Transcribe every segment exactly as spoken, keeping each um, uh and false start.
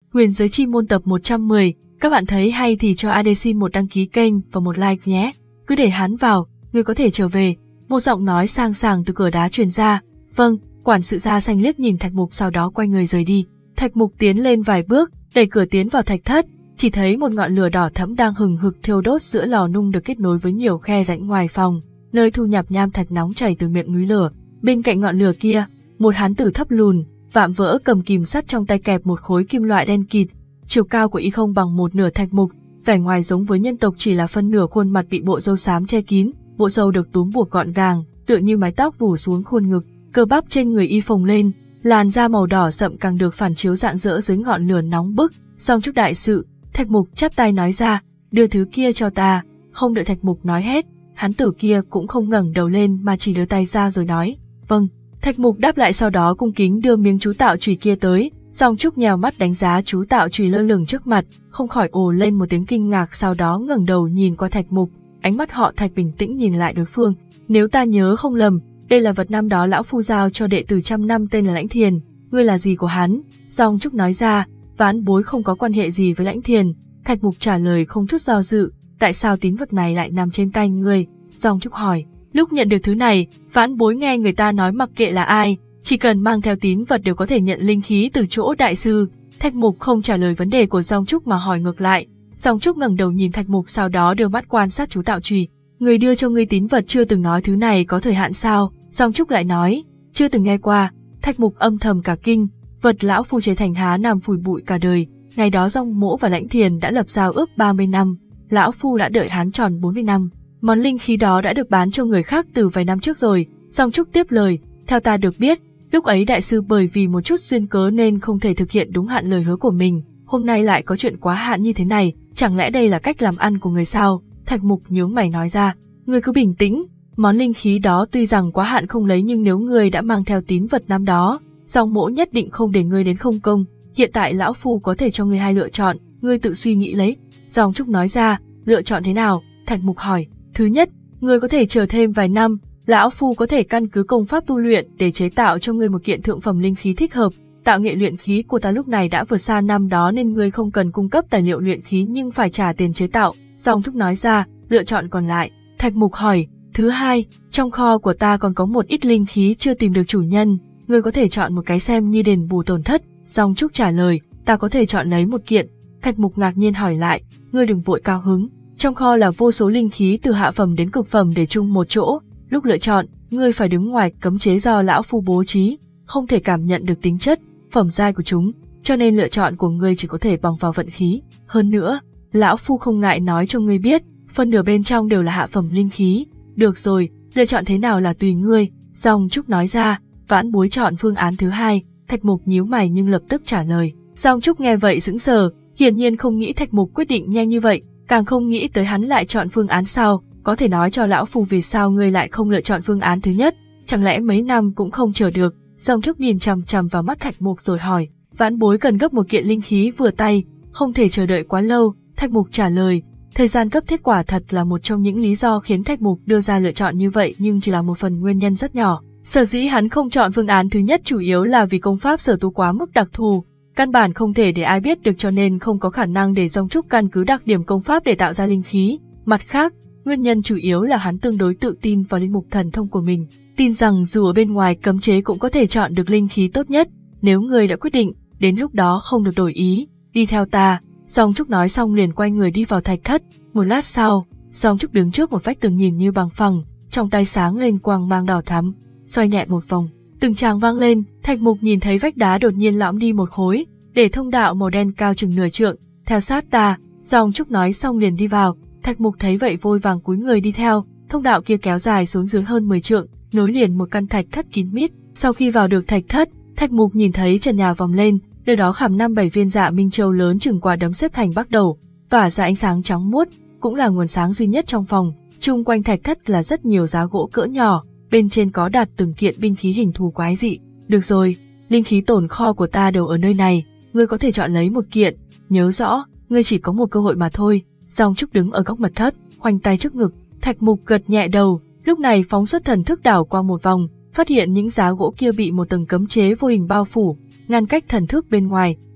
Huyền giới chi môn tập một trăm mười, các bạn thấy hay thì cho a đê xin một đăng ký kênh và một like nhé. Cứ để hắn vào, người có thể trở về. Một giọng nói sang sảng từ cửa đá truyền ra. Vâng, quản sự da xanh liếc nhìn Thạch Mục sau đó quay người rời đi. Thạch Mục tiến lên vài bước, đẩy cửa tiến vào thạch thất, chỉ thấy một ngọn lửa đỏ thẫm đang hừng hực thiêu đốt giữa lò nung được kết nối với nhiều khe rãnh ngoài phòng, nơi thu nhặt nham thạch nóng chảy từ miệng núi lửa. Bên cạnh ngọn lửa kia, một hán tử thấp lùn, vạm vỡ cầm kìm sắt trong tay kẹp một khối kim loại đen kịt, chiều cao của y không bằng một nửa Thạch Mục, vẻ ngoài giống với nhân tộc chỉ là phân nửa khuôn mặt bị bộ râu xám che kín, bộ râu được túm buộc gọn gàng, tựa như mái tóc vù xuống khuôn ngực, cơ bắp trên người y phồng lên, làn da màu đỏ sậm càng được phản chiếu rạng rỡ dưới ngọn lửa nóng bức. Xong chúc đại sự, Thạch Mục chắp tay nói ra, đưa thứ kia cho ta. Không đợi Thạch Mục nói hết, hán tử kia cũng không ngẩng đầu lên mà chỉ đưa tay ra rồi nói, vâng. Thạch Mục đáp lại sau đó cung kính đưa miếng chú tạo chùy kia tới. Song Trúc nhèo mắt đánh giá chú tạo chùy lơ lửng trước mặt, không khỏi ồ lên một tiếng kinh ngạc, sau đó ngẩng đầu nhìn qua Thạch Mục, ánh mắt họ Thạch bình tĩnh nhìn lại đối phương. Nếu ta nhớ không lầm, đây là vật năm đó lão phu giao cho đệ tử trăm năm tên là Lãnh Thiền, ngươi là gì của hắn? Song Trúc nói ra, vãn bối không có quan hệ gì với Lãnh Thiền. Thạch Mục trả lời không chút do dự, tại sao tín vật này lại nằm trên tay ngươi? Song Trúc hỏi, lúc nhận được thứ này, vãn bối nghe người ta nói mặc kệ là ai, chỉ cần mang theo tín vật đều có thể nhận linh khí từ chỗ đại sư. Thạch Mục không trả lời vấn đề của Song Trúc mà hỏi ngược lại. Song Trúc ngẩng đầu nhìn Thạch Mục, sau đó đưa mắt quan sát chú tạo chùy. Người đưa cho ngươi tín vật chưa từng nói thứ này có thời hạn sao? Song Trúc lại nói, chưa từng nghe qua. Thạch Mục âm thầm cả kinh, vật lão phu chế thành há nằm phủi bụi cả đời. Ngày đó Dòng Mỗ và Lãnh Thiền đã lập giao ước ba mươi năm, lão phu đã đợi hắn tròn bốn mươi năm. Món linh khí đó đã được bán cho người khác từ vài năm trước rồi. Song Trúc tiếp lời, theo ta được biết, lúc ấy đại sư bởi vì một chút duyên cớ nên không thể thực hiện đúng hạn lời hứa của mình, hôm nay lại có chuyện quá hạn như thế này, chẳng lẽ đây là cách làm ăn của người sao? Thạch Mục nhướng mày nói ra, ngươi cứ bình tĩnh, món linh khí đó tuy rằng quá hạn không lấy nhưng nếu ngươi đã mang theo tín vật năm đó, Dòng Mỗ nhất định không để ngươi đến không công. Hiện tại lão phu có thể cho ngươi hai lựa chọn, ngươi tự suy nghĩ lấy. Dòng Trúc nói ra, lựa chọn thế nào? Thạch Mục hỏi. Thứ nhất, ngươi có thể chờ thêm vài năm, lão phu có thể căn cứ công pháp tu luyện để chế tạo cho ngươi một kiện thượng phẩm linh khí thích hợp. Tạo nghệ luyện khí của ta lúc này đã vượt xa năm đó nên ngươi không cần cung cấp tài liệu luyện khí nhưng phải trả tiền chế tạo. Dòng Trúc nói ra, lựa chọn còn lại. Thạch Mục hỏi, thứ hai, trong kho của ta còn có một ít linh khí chưa tìm được chủ nhân, ngươi có thể chọn một cái xem như đền bù tổn thất. Dòng Trúc trả lời, ta có thể chọn lấy một kiện. Thạch Mục ngạc nhiên hỏi lại, ngươi đừng vội cao hứng, trong kho là vô số linh khí từ hạ phẩm đến cực phẩm để chung một chỗ, lúc lựa chọn, ngươi phải đứng ngoài cấm chế do lão phu bố trí, không thể cảm nhận được tính chất, phẩm giai của chúng, cho nên lựa chọn của ngươi chỉ có thể bằng vào vận khí. Hơn nữa, lão phu không ngại nói cho ngươi biết, phần nửa bên trong đều là hạ phẩm linh khí. Được rồi, lựa chọn thế nào là tùy ngươi. Dòng Trúc nói ra, vãn bối chọn phương án thứ hai. Thạch Mục nhíu mày nhưng lập tức trả lời. Dòng Trúc nghe vậy sững sờ, hiển nhiên không nghĩ Thạch Mục quyết định nhanh như vậy, càng không nghĩ tới hắn lại chọn phương án sau. Có thể nói cho lão phu vì sao ngươi lại không lựa chọn phương án thứ nhất? Chẳng lẽ mấy năm cũng không chờ được? Dòng Trúc nhìn chằm chằm vào mắt Thạch Mục rồi hỏi, vãn bối cần gấp một kiện linh khí vừa tay, không thể chờ đợi quá lâu. Thạch Mục trả lời, thời gian cấp thiết quả thật là một trong những lý do khiến Thạch Mục đưa ra lựa chọn như vậy, nhưng chỉ là một phần nguyên nhân rất nhỏ. Sở dĩ hắn không chọn phương án thứ nhất chủ yếu là vì công pháp sở tu quá mức đặc thù, căn bản không thể để ai biết được cho nên không có khả năng để Dòng Trúc căn cứ đặc điểm công pháp để tạo ra linh khí. Mặt khác, nguyên nhân chủ yếu là hắn tương đối tự tin vào linh mục thần thông của mình, tin rằng dù ở bên ngoài cấm chế cũng có thể chọn được linh khí tốt nhất. Nếu người đã quyết định, đến lúc đó không được đổi ý, đi theo ta. Dòng Trúc nói xong liền quay người đi vào thạch thất. Một lát sau, Dòng Trúc đứng trước một vách tường nhìn như bằng phẳng, trong tay sáng lên quang mang đỏ thắm, xoay nhẹ một vòng, từng tràng vang lên. Thạch Mục nhìn thấy vách đá đột nhiên lõm đi một khối, để thông đạo màu đen cao chừng nửa trượng. Theo sát ta. Dòng Trúc nói xong liền đi vào. Thạch Mục thấy vậy vội vàng cúi người đi theo. Thông đạo kia kéo dài xuống dưới hơn mười trượng, nối liền một căn thạch thất kín mít. Sau khi vào được thạch thất, Thạch Mục nhìn thấy trần nhà vòng lên, nơi đó khảm năm bảy viên dạ minh châu lớn chừng quả đấm xếp thành bắt đầu, tỏa ra ánh sáng trắng muốt, cũng là nguồn sáng duy nhất trong phòng. Chung quanh thạch thất là rất nhiều giá gỗ cỡ nhỏ, bên trên có đặt từng kiện binh khí hình thù quái dị. Được rồi, linh khí tồn kho của ta đều ở nơi này, ngươi có thể chọn lấy một kiện, nhớ rõ, ngươi chỉ có một cơ hội mà thôi. Dòng Trúc đứng ở góc mật thất, khoanh tay trước ngực. Thạch Mục gật nhẹ đầu, lúc này phóng xuất thần thức đảo qua một vòng, phát hiện những giá gỗ kia bị một tầng cấm chế vô hình bao phủ, ngăn cách thần thức bên ngoài.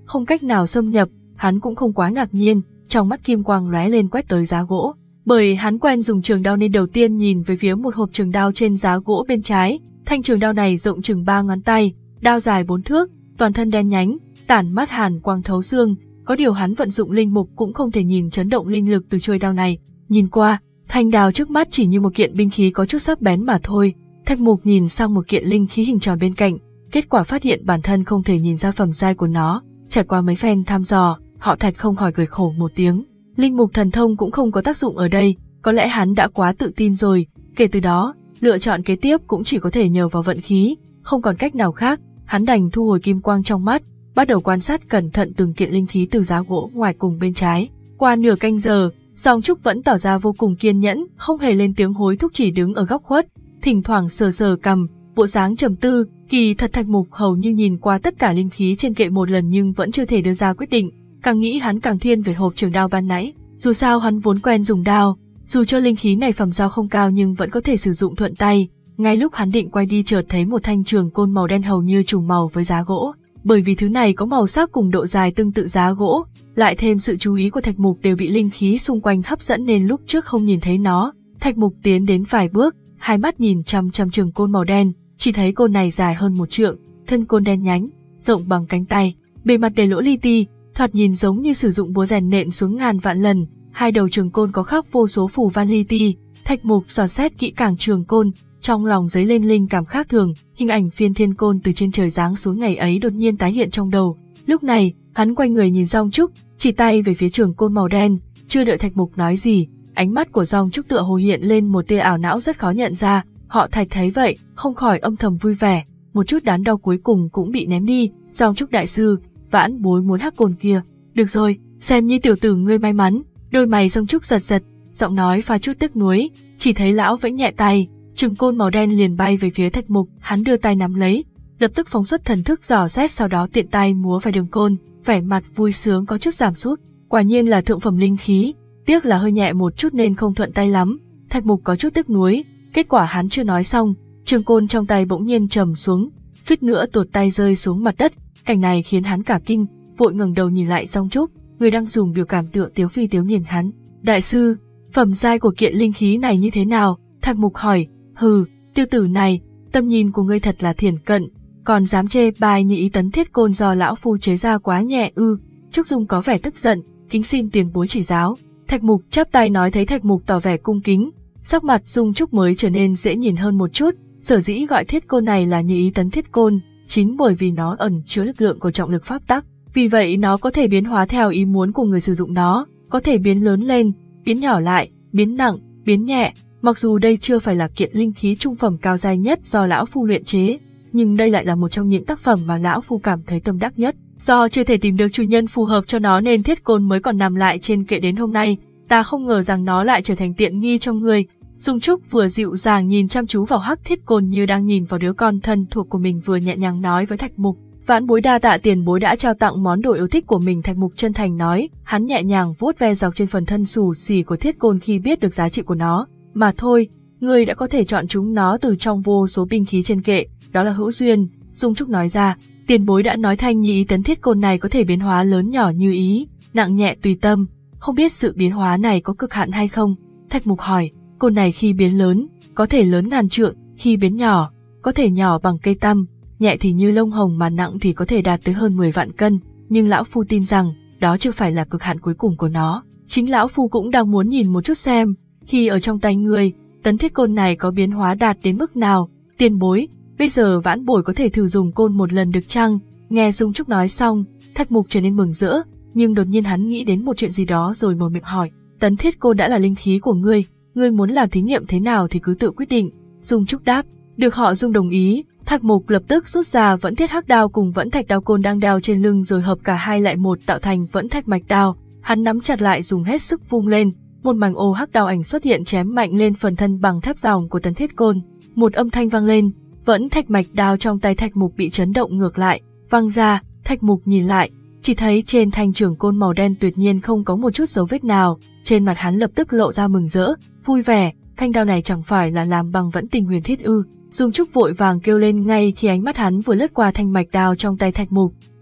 không cách nào xâm nhập, hắn cũng không quá ngạc nhiên, trong mắt kim quang lóe lên quét tới giá gỗ. Bởi hắn quen dùng trường đao nên đầu tiên nhìn về phía một hộp trường đao trên giá gỗ bên trái, thanh trường đao này rộng chừng ba ngón tay, đao dài bốn thước, toàn thân đen nhánh, tản mát hàn quang thấu xương, có điều hắn vận dụng linh mục cũng không thể nhìn chấn động linh lực từ chuôi đao này. Nhìn qua, thanh đao trước mắt chỉ như một kiện binh khí có chút sắc bén mà thôi. Thạch Mục nhìn sang một kiện linh khí hình tròn bên cạnh, kết quả phát hiện bản thân không thể nhìn ra phẩm giai của nó. Trải qua mấy phen thăm dò, họ Thạch không khỏi cười khổ một tiếng. Linh mục thần thông cũng không có tác dụng ở đây, có lẽ hắn đã quá tự tin rồi. Kể từ đó, lựa chọn kế tiếp cũng chỉ có thể nhờ vào vận khí, không còn cách nào khác. Hắn đành thu hồi kim quang trong mắt, bắt đầu quan sát cẩn thận từng kiện linh khí từ giá gỗ ngoài cùng bên trái. Qua nửa canh giờ, Giong Trúc vẫn tỏ ra vô cùng kiên nhẫn, không hề lên tiếng hối thúc, chỉ đứng ở góc khuất, thỉnh thoảng sờ sờ cằm, bộ dáng trầm tư. Kỳ thật Thạch Mục hầu như nhìn qua tất cả linh khí trên kệ một lần nhưng vẫn chưa thể đưa ra quyết định. Càng nghĩ hắn càng thiên về hộp trường đao ban nãy. Dù sao hắn vốn quen dùng đao, dù cho linh khí này phẩm giai không cao nhưng vẫn có thể sử dụng thuận tay. Ngay lúc hắn định quay đi chợt thấy một thanh trường côn màu đen hầu như trùng màu với giá gỗ. Bởi vì thứ này có màu sắc cùng độ dài tương tự giá gỗ, lại thêm sự chú ý của Thạch Mục đều bị linh khí xung quanh hấp dẫn nên lúc trước không nhìn thấy nó. Thạch Mục tiến đến vài bước, hai mắt nhìn chăm chăm trường côn màu đen, chỉ thấy côn này dài hơn một trượng, thân côn đen nhánh, rộng bằng cánh tay, bề mặt đầy lỗ li ti, thoạt nhìn giống như sử dụng búa rèn nện xuống ngàn vạn lần. Hai đầu trường côn có khắc vô số phù văn li ti. Thạch Mục dò xét kỹ càng trường côn, trong lòng dấy lên linh cảm khác thường. Hình ảnh phiên thiên côn từ trên trời giáng xuống ngày ấy đột nhiên tái hiện trong đầu. Lúc này, hắn quay người nhìn Giong Trúc, chỉ tay về phía trường côn màu đen. Chưa đợi Thạch Mục nói gì, ánh mắt của Giong Trúc tựa hồ hiện lên một tia ảo não rất khó nhận ra. Họ Thạch thấy vậy, không khỏi âm thầm vui vẻ, một chút đắn đo cuối cùng cũng bị ném đi. Giong Trúc đại sư, vãn bối muốn hắc côn kia. Được rồi, xem như tiểu tử ngươi may mắn. Đôi mày Giong Trúc giật giật, giọng nói pha chút tiếc nuối. Chỉ thấy lão vẫy nhẹ tay, trường côn màu đen liền bay về phía Thạch Mục. Hắn đưa tay nắm lấy, lập tức phóng xuất thần thức dò xét, sau đó tiện tay múa vài đường côn, vẻ mặt vui sướng có chút giảm sút. Quả nhiên là thượng phẩm linh khí, tiếc là hơi nhẹ một chút nên không thuận tay lắm. Thạch Mục có chút tiếc nuối. Kết quả hắn chưa nói xong, trường côn trong tay bỗng nhiên trầm xuống, suýt nữa tuột tay rơi xuống mặt đất. Cảnh này khiến hắn cả kinh, vội ngẩng đầu nhìn lại Giong Trúc, người đang dùng biểu cảm tựa tiếu phi tiếu nhìn hắn. Đại sư, phẩm giai của kiện linh khí này như thế nào? Thạch Mục hỏi. Hừ, tiêu tử này, tâm nhìn của ngươi thật là thiển cận, còn dám chê bai nhị tấn thiết côn do lão phu chế ra quá nhẹ ư? Trúc Dung có vẻ tức giận, kính xin tiền bối chỉ giáo. Thạch Mục chắp tay nói. Thấy Thạch Mục tỏ vẻ cung kính, sắc mặt Dung Trúc mới trở nên dễ nhìn hơn một chút. Sở dĩ gọi thiết côn này là nhị tấn thiết côn, chính bởi vì nó ẩn chứa lực lượng của trọng lực pháp tắc. Vì vậy nó có thể biến hóa theo ý muốn của người sử dụng nó, có thể biến lớn lên, biến nhỏ lại, biến nặng, biến nhẹ. Mặc dù đây chưa phải là kiện linh khí trung phẩm cao giai nhất do lão phu luyện chế, nhưng đây lại là một trong những tác phẩm mà lão phu cảm thấy tâm đắc nhất. Do chưa thể tìm được chủ nhân phù hợp cho nó nên thiết côn mới còn nằm lại trên kệ đến hôm nay. Ta không ngờ rằng nó lại trở thành tiện nghi trong người. Dung Trúc vừa dịu dàng nhìn chăm chú vào hắc thiết côn như đang nhìn vào đứa con thân thuộc của mình, vừa nhẹ nhàng nói với Thạch Mục. Vãn bối đa tạ tiền bối đã trao tặng món đồ yêu thích của mình. Thạch Mục chân thành nói, hắn nhẹ nhàng vuốt ve dọc trên phần thân xù xì của thiết côn khi biết được giá trị của nó. Mà thôi, ngươi đã có thể chọn chúng nó từ trong vô số binh khí trên kệ, đó là hữu duyên. Dung Trúc nói ra, tiền bối đã nói thanh nhị tấn thiết côn này có thể biến hóa lớn nhỏ như ý, nặng nhẹ tùy tâm, không biết sự biến hóa này có cực hạn hay không? Thạch Mục hỏi. Côn này khi biến lớn, có thể lớn ngàn trượng, khi biến nhỏ, có thể nhỏ bằng cây tăm, nhẹ thì như lông hồng mà nặng thì có thể đạt tới hơn mười vạn cân, nhưng lão phu tin rằng đó chưa phải là cực hạn cuối cùng của nó. Chính lão phu cũng đang muốn nhìn một chút xem, khi ở trong tay người, tấn thiết côn này có biến hóa đạt đến mức nào. Tiền bối, bây giờ vãn bối có thể thử dùng côn một lần được chăng? Nghe Dung Trúc nói xong, Thạch Mục trở nên mừng rỡ, nhưng đột nhiên hắn nghĩ đến một chuyện gì đó rồi mở miệng hỏi, tấn thiết côn đã là linh khí của ngươi, ngươi muốn làm thí nghiệm thế nào thì cứ tự quyết định. Dung Trúc đáp. Được họ Dung đồng ý. Thạch Mục lập tức rút ra vẫn thiết hắc đao cùng vẫn thạch đao côn đang đeo trên lưng rồi hợp cả hai lại một tạo thành vẫn thạch mạch đao. Hắn nắm chặt lại dùng hết sức vung lên, một mảnh ô hắc đao ảnh xuất hiện chém mạnh lên phần thân bằng thép ròng của tấn thiết côn. Một âm thanh vang lên, vẫn thạch mạch đao trong tay Thạch Mục bị chấn động ngược lại, văng ra. Thạch Mục nhìn lại, chỉ thấy trên thanh trường côn màu đen tuyệt nhiên không có một chút dấu vết nào. Trên mặt hắn lập tức lộ ra mừng rỡ, vui vẻ. Thanh đao này chẳng phải là làm bằng vẫn tình huyền thiết ư? Dung Trúc vội vàng kêu lên ngay khi ánh mắt hắn vừa lướt qua thanh mạch đao trong tay Thạch Mục.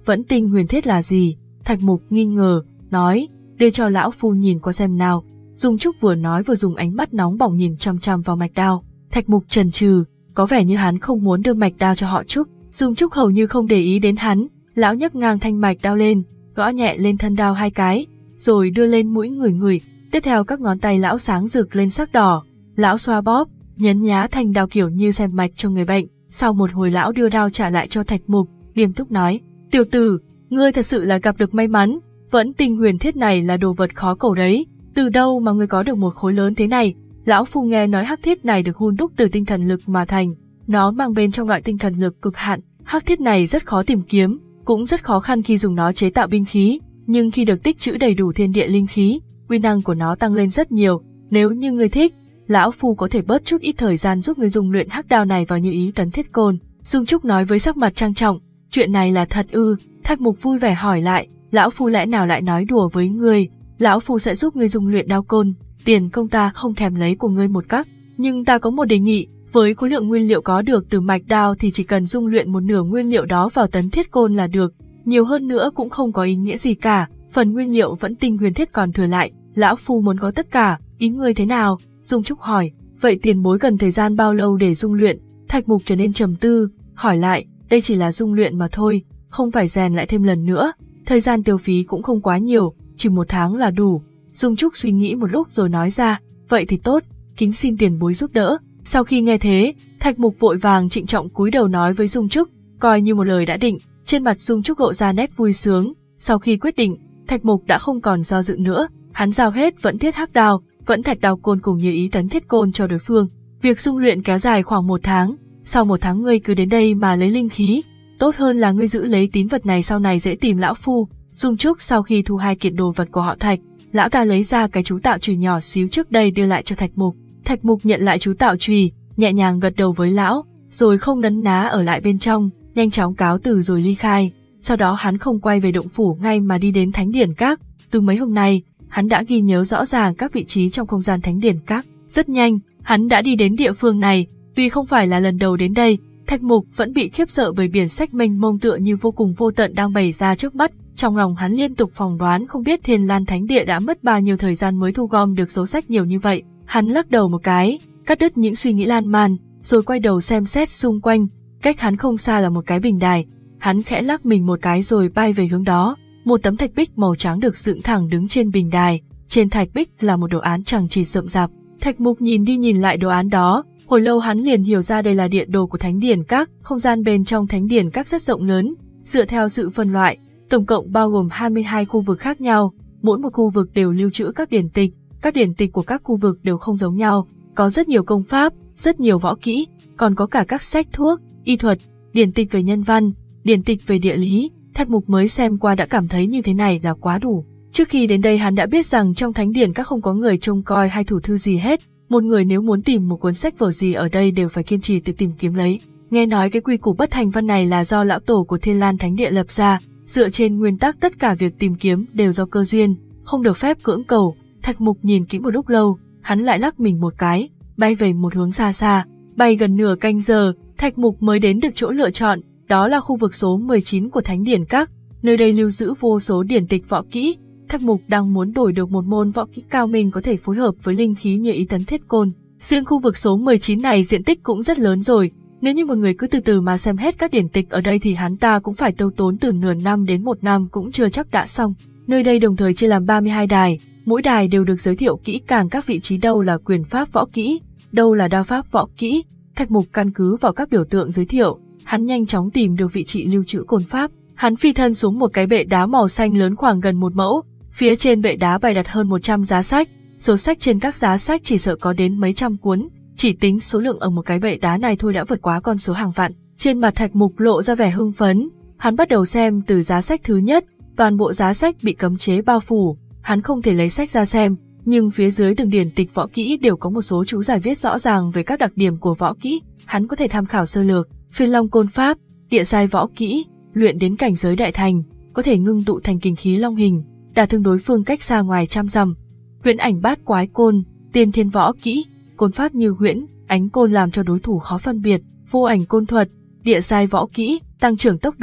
Vẫn tinh huyền thiết là gì? Thạch Mục nghi ngờ, nói, đưa cho lão phu nhìn qua xem nào. Dung Trúc vừa nói vừa dùng ánh mắt nóng bỏng nhìn chăm chăm vào mạch đao. Thạch Mục chần chừ, có vẻ như hắn không muốn đưa mạch đao cho họ Trúc. Dung Trúc hầu như không để ý đến hắn, lão nhấc ngang thanh mạch đao lên, gõ nhẹ lên thân đao hai cái, rồi đưa lên mũi người người. Tiếp theo các ngón tay lão sáng rực lên sắc đỏ, lão xoa bóp, nhấn nhá thành đao kiểu như xem mạch cho người bệnh. Sau một hồi lão đưa đao trả lại cho Thạch Mục, nghiêm túc nói, tiểu tử, ngươi thật sự là gặp được may mắn, vẫn tinh huyền thiết này là đồ vật khó cầu đấy, từ đâu mà ngươi có được một khối lớn thế này? Lão phu nghe nói hắc thiết này được hun đúc từ tinh thần lực mà thành, nó mang bên trong loại tinh thần lực cực hạn, hắc thiết này rất khó tìm kiếm, cũng rất khó khăn khi dùng nó chế tạo binh khí, nhưng khi được tích trữ đầy đủ thiên địa linh khí, uy năng của nó tăng lên rất nhiều. Nếu như ngươi thích, lão phu có thể bớt chút ít thời gian giúp ngươi dùng luyện hắc đao này vào như ý tấn thiết côn. Dung Trúc nói với sắc mặt trang trọng, chuyện này là thật ư? Thạch Mục vui vẻ hỏi lại, lão phu lẽ nào lại nói đùa với ngươi? Lão phu sẽ giúp ngươi dùng luyện đao côn, tiền công ta không thèm lấy của ngươi một cắc, nhưng ta có một đề nghị, với khối lượng nguyên liệu có được từ mạch đao thì chỉ cần dung luyện một nửa nguyên liệu đó vào tấn thiết côn là được, nhiều hơn nữa cũng không có ý nghĩa gì cả, phần nguyên liệu vẫn tinh huyền thiết còn thừa lại, lão phu muốn có tất cả, ý ngươi thế nào? Dung Trúc hỏi, vậy tiền bối cần thời gian bao lâu để dung luyện? Thạch Mục trở nên trầm tư, hỏi lại, đây chỉ là dung luyện mà thôi, không phải rèn lại thêm lần nữa, thời gian tiêu phí cũng không quá nhiều, chỉ một tháng là đủ. Dung Trúc suy nghĩ một lúc rồi nói ra, vậy thì tốt, kính xin tiền bối giúp đỡ. Sau khi nghe thế, Thạch Mục vội vàng trịnh trọng cúi đầu nói với Dung Trúc, coi như một lời đã định. Trên mặt Dung Trúc lộ ra nét vui sướng, sau khi quyết định, Thạch Mục đã không còn do dự nữa, hắn giao hết vẫn thiết hắc đao, vẫn thạch đao côn cùng như ý tấn thiết côn cho đối phương. Việc dung luyện kéo dài khoảng một tháng, sau một tháng ngươi cứ đến đây mà lấy linh khí, tốt hơn là ngươi giữ lấy tín vật này sau này dễ tìm lão phu. Dung Trúc sau khi thu hai kiện đồ vật của họ Thạch, lão ta lấy ra cái chú tạo chùy nhỏ xíu trước đây đưa lại cho Thạch Mục. Thạch Mục nhận lại chú tạo chùy, nhẹ nhàng gật đầu với lão, rồi không nấn ná ở lại bên trong, nhanh chóng cáo từ rồi ly khai. Sau đó hắn không quay về động phủ ngay mà đi đến Thánh Điển Các. Từ mấy hôm nay, hắn đã ghi nhớ rõ ràng các vị trí trong không gian Thánh Điển Các. Rất nhanh, hắn đã đi đến địa phương này. Tuy không phải là lần đầu đến đây, Thạch Mục vẫn bị khiếp sợ bởi biển sách mênh mông tựa như vô cùng vô tận đang bày ra trước mắt. Trong lòng hắn liên tục phỏng đoán không biết Thiên Lan Thánh Địa đã mất bao nhiêu thời gian mới thu gom được số sách nhiều như vậy. Hắn lắc đầu một cái, cắt đứt những suy nghĩ lan man, rồi quay đầu xem xét xung quanh. Cách hắn không xa là một cái bình đài. Hắn khẽ lắc mình một cái rồi bay về hướng đó. Một tấm thạch bích màu trắng được dựng thẳng đứng trên bình đài. Trên thạch bích là một đồ án chằng chịt rậm rạp. Thạch Mục nhìn đi nhìn lại đồ án đó, hồi lâu hắn liền hiểu ra đây là địa đồ của Thánh Điển Các. Không gian bên trong Thánh Điển Các rất rộng lớn, dựa theo sự phân loại, tổng cộng bao gồm hai mươi hai khu vực khác nhau. Mỗi một khu vực đều lưu trữ các điển tịch, các điển tịch của các khu vực đều không giống nhau, có rất nhiều công pháp, rất nhiều võ kỹ, còn có cả các sách thuốc, y thuật, điển tịch về nhân văn, điển tịch về địa lý. Thạch Mục mới xem qua đã cảm thấy như thế này là quá đủ. Trước khi đến đây hắn đã biết rằng trong Thánh Điển Các không có người trông coi hay thủ thư gì hết, một người nếu muốn tìm một cuốn sách vở gì ở đây đều phải kiên trì tự tìm kiếm lấy. Nghe nói cái quy củ bất thành văn này là do lão tổ của Thiên Lan Thánh Địa lập ra, dựa trên nguyên tắc tất cả việc tìm kiếm đều do cơ duyên, không được phép cưỡng cầu. Thạch Mục nhìn kỹ một lúc lâu, hắn lại lắc mình một cái, bay về một hướng xa xa, bay gần nửa canh giờ, Thạch Mục mới đến được chỗ lựa chọn, đó là khu vực số mười chín của Thánh Điển Các, nơi đây lưu giữ vô số điển tịch võ kỹ. Thạch Mục đang muốn đổi được một môn võ kỹ cao minh có thể phối hợp với linh khí như ý tấn thiết côn. Riêng khu vực số mười chín này diện tích cũng rất lớn rồi, nếu như một người cứ từ từ mà xem hết các điển tịch ở đây thì hắn ta cũng phải tiêu tốn từ nửa năm đến một năm cũng chưa chắc đã xong. Nơi đây đồng thời chia làm ba mươi hai đài, mỗi đài đều được giới thiệu kỹ càng các vị trí đâu là quyền pháp võ kỹ, đâu là đao pháp võ kỹ. Thạch Mục căn cứ vào các biểu tượng giới thiệu, hắn nhanh chóng tìm được vị trí lưu trữ côn pháp. Hắn phi thân xuống một cái bệ đá màu xanh lớn khoảng gần một mẫu, phía trên bệ đá bày đặt hơn một trăm giá sách, số sách trên các giá sách chỉ sợ có đến mấy trăm cuốn, chỉ tính số lượng ở một cái bệ đá này thôi đã vượt quá con số hàng vạn. Trên mặt Thạch Mục lộ ra vẻ hưng phấn, hắn bắt đầu xem từ giá sách thứ nhất, toàn bộ giá sách bị cấm chế bao phủ, hắn không thể lấy sách ra xem, nhưng phía dưới từng điển tịch võ kỹ đều có một số chú giải viết rõ ràng về các đặc điểm của võ kỹ, hắn có thể tham khảo sơ lược. Phiên Long Côn Pháp, địa giai võ kỹ, luyện đến cảnh giới đại thành, có thể ngưng tụ thành kình khí long hình, đả thương đối phương cách xa ngoài trăm dặm. Huyễn Ảnh Bát Quái Côn, tiên thiên võ kỹ, côn pháp như huyễn, ánh côn làm cho đối thủ khó phân biệt. Vô ảnh côn thuật, địa giai võ kỹ, tăng trưởng tốc độ,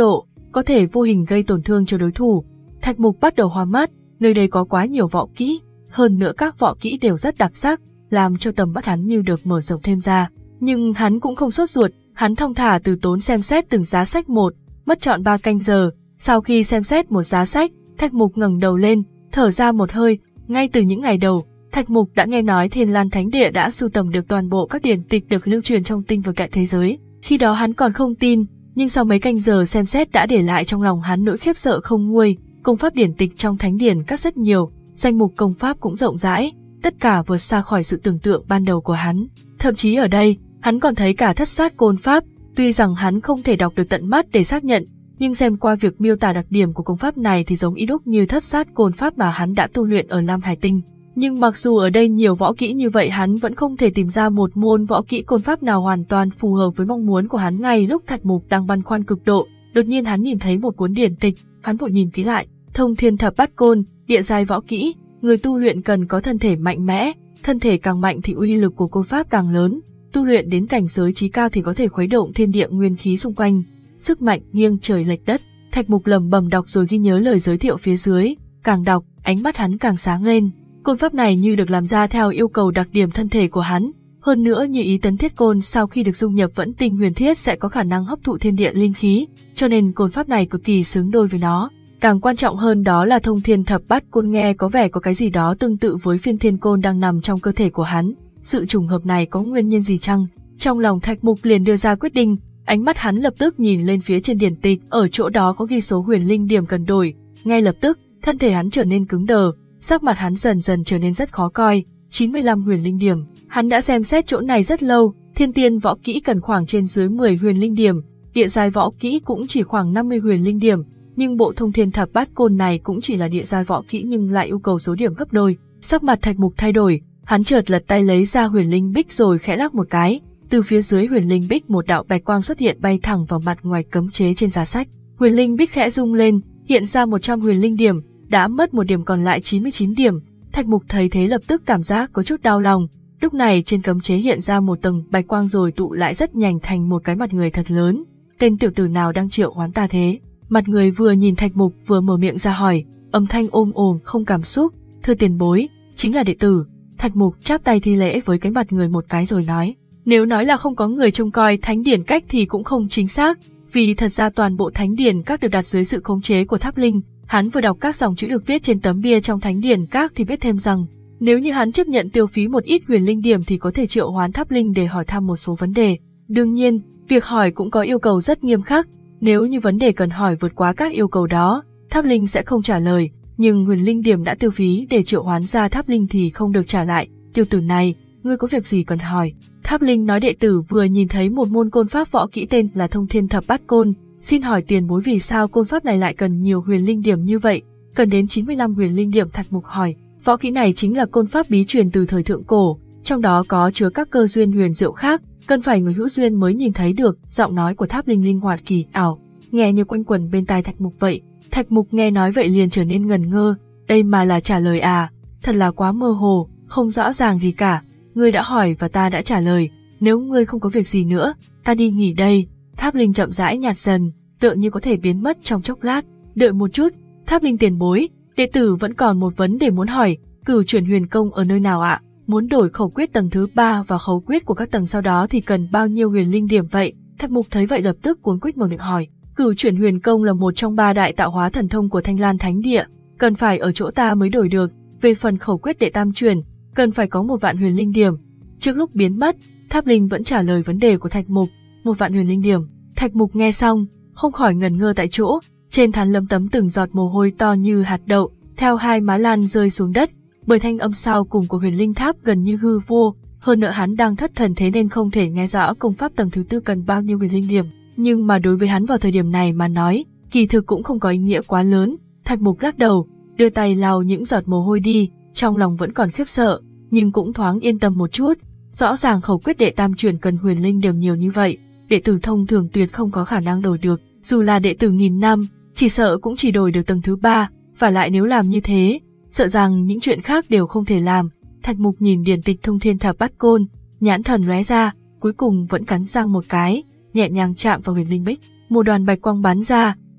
có thể vô hình gây tổn thương cho đối thủ. Thạch Mục bắt đầu hoa mắt, nơi đây có quá nhiều võ kỹ, hơn nữa các võ kỹ đều rất đặc sắc, làm cho tầm mắt hắn như được mở rộng thêm ra. Nhưng hắn cũng không sốt ruột, hắn thong thả từ tốn xem xét từng giá sách một, mất trọn ba canh giờ. Sau khi xem xét một giá sách, Thạch Mục ngẩng đầu lên, thở ra một hơi. Ngay từ những ngày đầu, Thạch Mục đã nghe nói Thiên Lan Thánh Địa đã sưu tầm được toàn bộ các điển tịch được lưu truyền trong tinh vực đại thế giới. Khi đó hắn còn không tin, nhưng sau mấy canh giờ xem xét đã để lại trong lòng hắn nỗi khiếp sợ không nguôi. Công pháp điển tịch trong thánh điển các rất nhiều, danh mục công pháp cũng rộng rãi, tất cả vượt xa khỏi sự tưởng tượng ban đầu của hắn. Thậm chí ở đây, hắn còn thấy cả thất sát côn pháp, tuy rằng hắn không thể đọc được tận mắt để xác nhận, nhưng xem qua việc miêu tả đặc điểm của công pháp này thì giống y đúc như thất sát côn pháp mà hắn đã tu luyện ở Lam Hải Tinh. Nhưng mặc dù ở đây nhiều võ kỹ như vậy, hắn vẫn không thể tìm ra một môn võ kỹ côn pháp nào hoàn toàn phù hợp với mong muốn của hắn. Ngay lúc Thạch Mục đang băn khoăn cực độ, đột nhiên hắn nhìn thấy một cuốn điển tịch, hắn vội nhìn kỹ lại. Thông Thiên Thập Bát Côn, địa giai võ kỹ, người tu luyện cần có thân thể mạnh mẽ, thân thể càng mạnh thì uy lực của côn pháp càng lớn, tu luyện đến cảnh giới chí cao thì có thể khuấy động thiên địa nguyên khí xung quanh, sức mạnh nghiêng trời lệch đất. Thạch Mục lẩm bẩm đọc rồi ghi nhớ lời giới thiệu phía dưới, càng đọc, ánh mắt hắn càng sáng lên. Côn pháp này như được làm ra theo yêu cầu đặc điểm thân thể của hắn, hơn nữa như ý tấn thiết côn sau khi được dung nhập vẫn tinh huyền thiết sẽ có khả năng hấp thụ thiên địa linh khí, cho nên côn pháp này cực kỳ xứng đôi với nó. Càng quan trọng hơn đó là Thông Thiên Thập Bát Côn nghe có vẻ có cái gì đó tương tự với Phiên Thiên Côn đang nằm trong cơ thể của hắn. Sự trùng hợp này có nguyên nhân gì chăng? Trong lòng Thạch Mục liền đưa ra quyết định, ánh mắt hắn lập tức nhìn lên phía trên điển tịch, ở chỗ đó có ghi số huyền linh điểm cần đổi. Ngay lập tức, thân thể hắn trở nên cứng đờ, sắc mặt hắn dần dần trở nên rất khó coi. chín mươi lăm huyền linh điểm, hắn đã xem xét chỗ này rất lâu, thiên tiên võ kỹ cần khoảng trên dưới mười huyền linh điểm, địa giai võ kỹ cũng chỉ khoảng năm mươi huyền linh điểm. Nhưng bộ Thông Thiên Thập Bát Côn này cũng chỉ là địa giai võ kỹ nhưng lại yêu cầu số điểm gấp đôi. Sắc mặt Thạch Mục thay đổi, hắn chợt lật tay lấy ra huyền linh bích rồi khẽ lắc một cái, từ phía dưới huyền linh bích một đạo bạch quang xuất hiện bay thẳng vào mặt ngoài cấm chế trên giá sách. Huyền linh bích khẽ rung lên, hiện ra một trăm huyền linh điểm, đã mất một điểm còn lại chín mươi chín điểm. Thạch Mục thấy thế lập tức cảm giác có chút đau lòng. Lúc này trên cấm chế hiện ra một tầng bạch quang rồi tụ lại rất nhanh thành một cái mặt người thật lớn. Tên tiểu tử nào đang triệu hoán ta thế? Mặt người vừa nhìn Thạch Mục vừa mở miệng ra hỏi, âm thanh ôm ồm không cảm xúc, thưa tiền bối, chính là đệ tử. Thạch Mục chắp tay thi lễ với cái mặt người một cái rồi nói, nếu nói là không có người trông coi thánh điển các thì cũng không chính xác, vì thật ra toàn bộ thánh điển các được đặt dưới sự khống chế của Tháp Linh. Hắn vừa đọc các dòng chữ được viết trên tấm bia trong thánh điển các thì biết thêm rằng, nếu như hắn chấp nhận tiêu phí một ít huyền linh điểm thì có thể triệu hoán Tháp Linh để hỏi thăm một số vấn đề. Đương nhiên, việc hỏi cũng có yêu cầu rất nghiêm khắc. Nếu như vấn đề cần hỏi vượt quá các yêu cầu đó, Tháp Linh sẽ không trả lời, nhưng huyền linh điểm đã tiêu phí để triệu hoán ra Tháp Linh thì không được trả lại. Tiểu tử này, ngươi có việc gì cần hỏi? Tháp Linh nói đệ tử vừa nhìn thấy một môn côn pháp võ kỹ tên là Thông Thiên Thập Bát Côn, xin hỏi tiền bối vì sao côn pháp này lại cần nhiều huyền linh điểm như vậy? Cần đến chín mươi lăm huyền linh điểm. Thạch Mục hỏi, võ kỹ này chính là côn pháp bí truyền từ thời thượng cổ, trong đó có chứa các cơ duyên huyền diệu khác, cần phải người hữu duyên mới nhìn thấy được. Giọng nói của Tháp Linh linh hoạt kỳ ảo, nghe như quanh quẩn bên tai Thạch Mục vậy. Thạch Mục nghe nói vậy liền trở nên ngần ngơ, đây mà là trả lời à? Thật là quá mơ hồ, không rõ ràng gì cả. Ngươi đã hỏi và ta đã trả lời, nếu ngươi không có việc gì nữa, ta đi nghỉ đây. Tháp Linh chậm rãi nhạt dần, tựa như có thể biến mất trong chốc lát. Đợi một chút, Tháp Linh tiền bối, đệ tử vẫn còn một vấn đề muốn hỏi, Cửu Chuyển Huyền Công ở nơi nào ạ? Muốn đổi khẩu quyết tầng thứ ba và khẩu quyết của các tầng sau đó thì cần bao nhiêu huyền linh điểm vậy? Thạch Mục thấy vậy lập tức cuống quýt mở miệng hỏi. Cửu Chuyển Huyền Công là một trong ba đại tạo hóa thần thông của Thanh Lan Thánh Địa, cần phải ở chỗ ta mới đổi được. Về phần khẩu quyết đệ tam truyền, cần phải có một vạn huyền linh điểm. Trước lúc biến mất, Tháp Linh vẫn trả lời vấn đề của Thạch Mục, một vạn huyền linh điểm. Thạch Mục nghe xong, không khỏi ngẩn ngơ tại chỗ, trên trán lấm tấm từng giọt mồ hôi to như hạt đậu, theo hai má lan rơi xuống đất, bởi thanh âm sau cùng của huyền linh tháp gần như hư vô, hơn nữa hắn đang thất thần thế nên không thể nghe rõ công pháp tầng thứ tư cần bao nhiêu huyền linh điểm, nhưng mà đối với hắn vào thời điểm này mà nói, kỳ thực cũng không có ý nghĩa quá lớn. Thạch Mục lắc đầu, đưa tay lau những giọt mồ hôi đi, trong lòng vẫn còn khiếp sợ, nhưng cũng thoáng yên tâm một chút. Rõ ràng khẩu quyết đệ tam truyền cần huyền linh điểm nhiều như vậy, đệ tử thông thường tuyệt không có khả năng đổi được, dù là đệ tử nghìn năm, chỉ sợ cũng chỉ đổi được tầng thứ ba, và lại nếu làm như thế, sợ rằng những chuyện khác đều không thể làm. Thạch Mục nhìn điển tịch Thông Thiên Thập Bát Côn, nhãn thần lóe ra, cuối cùng vẫn cắn răng một cái, nhẹ nhàng chạm vào huyền linh bích, một đoàn bạch quang bắn ra,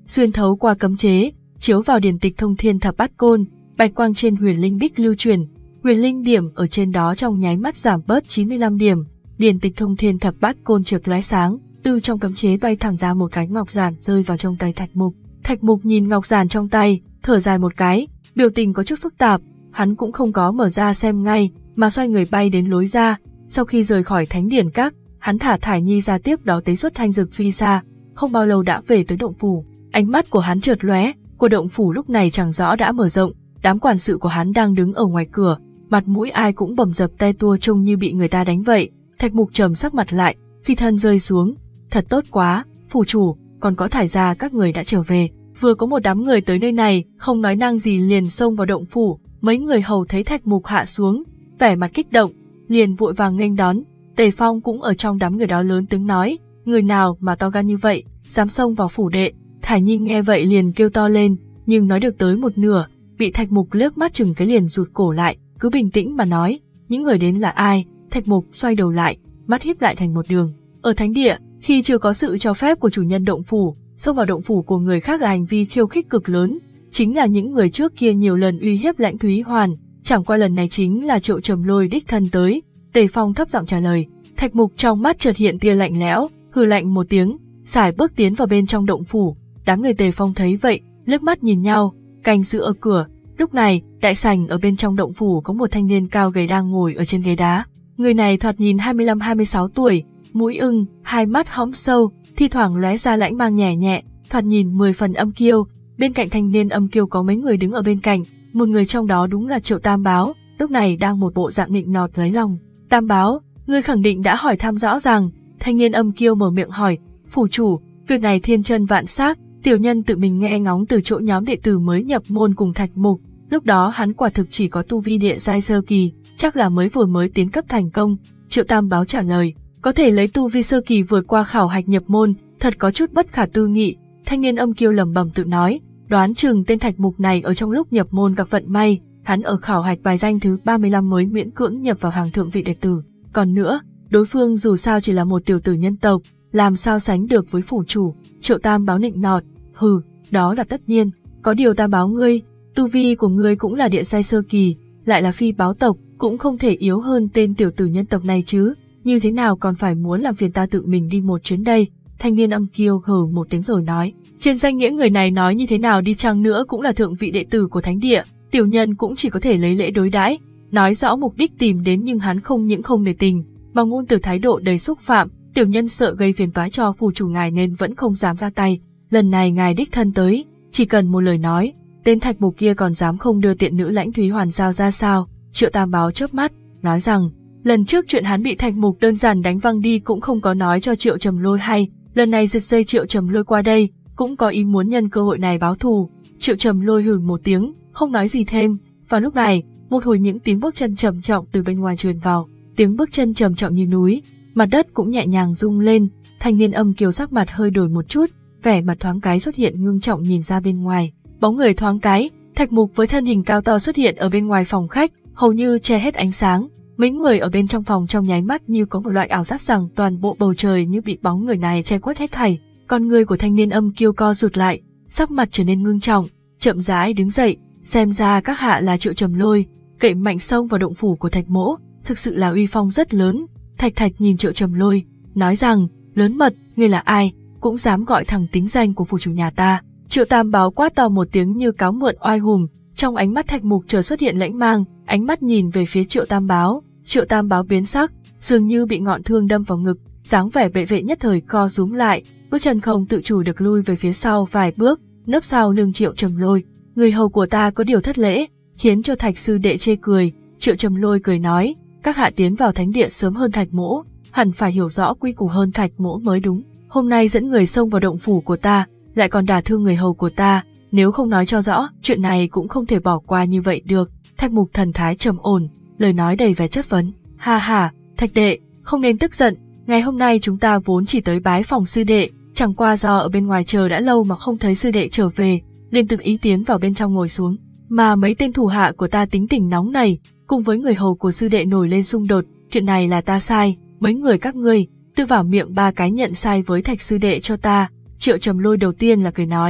xuyên thấu qua cấm chế, chiếu vào điển tịch thông thiên thập bát côn, bạch quang trên huyền linh bích lưu truyền, huyền linh điểm ở trên đó trong nháy mắt giảm bớt chín mươi lăm điểm, điển tịch thông thiên thập bát côn chợt lóe sáng, từ trong cấm chế bay thẳng ra một cái ngọc giản rơi vào trong tay Thạch Mục. Thạch Mục nhìn ngọc giản trong tay, thở dài một cái, biểu tình có chút phức tạp, hắn cũng không có mở ra xem ngay, mà xoay người bay đến lối ra. Sau khi rời khỏi Thánh Điển Các, hắn thả Thải Nhi ra, tiếp đó tế xuất thanh dược phi xa, không bao lâu đã về tới động phủ. Ánh mắt của hắn chợt lóe, của động phủ lúc này chẳng rõ đã mở rộng, đám quản sự của hắn đang đứng ở ngoài cửa, mặt mũi ai cũng bầm dập te tua trông như bị người ta đánh vậy. Thạch Mục trầm sắc mặt lại, phi thân rơi xuống, thật tốt quá, phủ chủ, còn có Thải gia các người đã trở về. Vừa có một đám người tới nơi này, không nói năng gì liền xông vào động phủ, mấy người hầu thấy Thạch Mục hạ xuống, vẻ mặt kích động, liền vội vàng nghênh đón. Tề Phong cũng ở trong đám người đó lớn tiếng nói, người nào mà to gan như vậy, dám xông vào phủ đệ. Thải Nhi nghe vậy liền kêu to lên, nhưng nói được tới một nửa, bị Thạch Mục liếc mắt chừng cái liền rụt cổ lại, cứ bình tĩnh mà nói, những người đến là ai? Thạch Mục xoay đầu lại, mắt híp lại thành một đường. Ở thánh địa, khi chưa có sự cho phép của chủ nhân động phủ, xông vào động phủ của người khác là hành vi khiêu khích cực lớn, chính là những người trước kia nhiều lần uy hiếp Lãnh Thúy Hoàn, chẳng qua lần này chính là Triệu Trầm Lôi đích thân tới. Tề Phong thấp giọng trả lời. Thạch Mục trong mắt chợt hiện tia lạnh lẽo, hừ lạnh một tiếng, sải bước tiến vào bên trong động phủ. Đám người Tề Phong thấy vậy, liếc mắt nhìn nhau, canh giữ ở cửa. Lúc này, đại sảnh ở bên trong động phủ có một thanh niên cao gầy đang ngồi ở trên ghế đá. Người này thoạt nhìn hai mươi lăm hai mươi sáu tuổi, mũi ưng, hai mắt hõm sâu, thi thoảng lóe ra lãnh mang nhẹ nhẹ, thoạt nhìn mười phần âm kiêu. Bên cạnh thanh niên âm kiêu có mấy người đứng ở bên cạnh, một người trong đó đúng là Triệu Tam Báo, lúc này đang một bộ dạng nịnh nọt lấy lòng. Tam Báo, ngươi khẳng định đã hỏi thăm rõ ràng. Thanh niên âm kiêu mở miệng hỏi, phủ chủ, việc này thiên chân vạn xác, tiểu nhân tự mình nghe ngóng từ chỗ nhóm đệ tử mới nhập môn cùng Thạch Mục, lúc đó hắn quả thực chỉ có tu vi địa giai sơ kỳ, chắc là mới vừa mới tiến cấp thành công. Triệu Tam Báo trả lời, có thể lấy tu vi sơ kỳ vượt qua khảo hạch nhập môn, thật có chút bất khả tư nghị. Thanh niên âm kiêu lẩm bẩm tự nói, đoán chừng tên Thạch Mục này ở trong lúc nhập môn gặp vận may, hắn ở khảo hạch bài danh thứ ba mươi lăm mới miễn cưỡng nhập vào hàng thượng vị đệ tử. Còn nữa, đối phương dù sao chỉ là một tiểu tử nhân tộc, làm sao sánh được với phủ chủ. Triệu Tam Báo nịnh nọt, hừ, đó là tất nhiên, có điều ta báo ngươi, tu vi của ngươi cũng là địa giai sơ kỳ, lại là phi báo tộc, cũng không thể yếu hơn tên tiểu tử nhân tộc này chứ, như thế nào còn phải muốn làm phiền ta tự mình đi một chuyến đây. Thanh niên âm kiêu hừ một tiếng rồi nói, trên danh nghĩa người này nói như thế nào đi chăng nữa cũng là thượng vị đệ tử của thánh địa, tiểu nhân cũng chỉ có thể lấy lễ đối đãi, nói rõ mục đích tìm đến, nhưng hắn không những không nể tình, mà ngôn từ thái độ đầy xúc phạm, tiểu nhân sợ gây phiền toái cho phủ chủ ngài nên vẫn không dám ra tay. Lần này ngài đích thân tới, chỉ cần một lời nói, tên Thạch Mục kia còn dám không đưa tiện nữ Lãnh Thúy Hoàn giao ra sao? Triệu Tam Báo chớp mắt, nói rằng, lần trước chuyện hắn bị Thạch Mục đơn giản đánh văng đi cũng không có nói cho Triệu Trầm Lôi hay, lần này giật dây Triệu Trầm Lôi qua đây, cũng có ý muốn nhân cơ hội này báo thù. Triệu Trầm Lôi hừ một tiếng, không nói gì thêm. Vào lúc này, một hồi những tiếng bước chân trầm trọng từ bên ngoài truyền vào, tiếng bước chân trầm trọng như núi, mặt đất cũng nhẹ nhàng rung lên. Thanh niên âm kiều sắc mặt hơi đổi một chút, vẻ mặt thoáng cái xuất hiện ngưng trọng nhìn ra bên ngoài. Bóng người thoáng cái, Thạch Mục với thân hình cao to xuất hiện ở bên ngoài phòng khách, hầu như che hết ánh sáng. Mấy người ở bên trong phòng trong nháy mắt như có một loại ảo giác rằng toàn bộ bầu trời như bị bóng người này che khuất hết thảy. Con người của thanh niên âm kiêu co rụt lại, sắc mặt trở nên ngưng trọng, chậm rãi đứng dậy, xem ra các hạ là Triệu Trầm Lôi, cậy mạnh xông vào động phủ của Thạch mỗ, thực sự là uy phong rất lớn. Thạch Thạch nhìn Triệu Trầm Lôi, nói rằng, lớn mật, ngươi là ai, cũng dám gọi thẳng tính danh của phủ chủ nhà ta. Triệu Tam Báo quát to một tiếng như cáo mượn oai hùng, trong ánh mắt Thạch Mục chợt xuất hiện lãnh mang, ánh mắt nhìn về phía Triệu Tam Báo. Triệu Tam Báo biến sắc, dường như bị ngọn thương đâm vào ngực, dáng vẻ bệ vệ nhất thời co rúm lại, bước chân không tự chủ được lui về phía sau vài bước, nấp sau lưng Triệu Trầm Lôi. Người hầu của ta có điều thất lễ, khiến cho Thạch sư đệ chê cười. Triệu Trầm Lôi cười nói, các hạ tiến vào thánh địa sớm hơn Thạch mỗ, hẳn phải hiểu rõ quy củ hơn Thạch mỗ mới đúng. Hôm nay dẫn người xông vào động phủ của ta, lại còn đả thương người hầu của ta, nếu không nói cho rõ, chuyện này cũng không thể bỏ qua như vậy được. Thạch Mục thần thái trầm ổn, lời nói đầy vẻ chất vấn. Ha ha, Thạch đệ, không nên tức giận, ngày hôm nay chúng ta vốn chỉ tới bái phòng sư đệ, chẳng qua do ở bên ngoài chờ đã lâu mà không thấy sư đệ trở về, liền tự ý tiến vào bên trong ngồi xuống. Mà mấy tên thủ hạ của ta tính tình nóng này, cùng với người hầu của sư đệ nổi lên xung đột, chuyện này là ta sai, mấy người các ngươi, tự vào miệng ba cái nhận sai với Thạch sư đệ cho ta. Triệu Trầm Lôi đầu tiên là cười nói,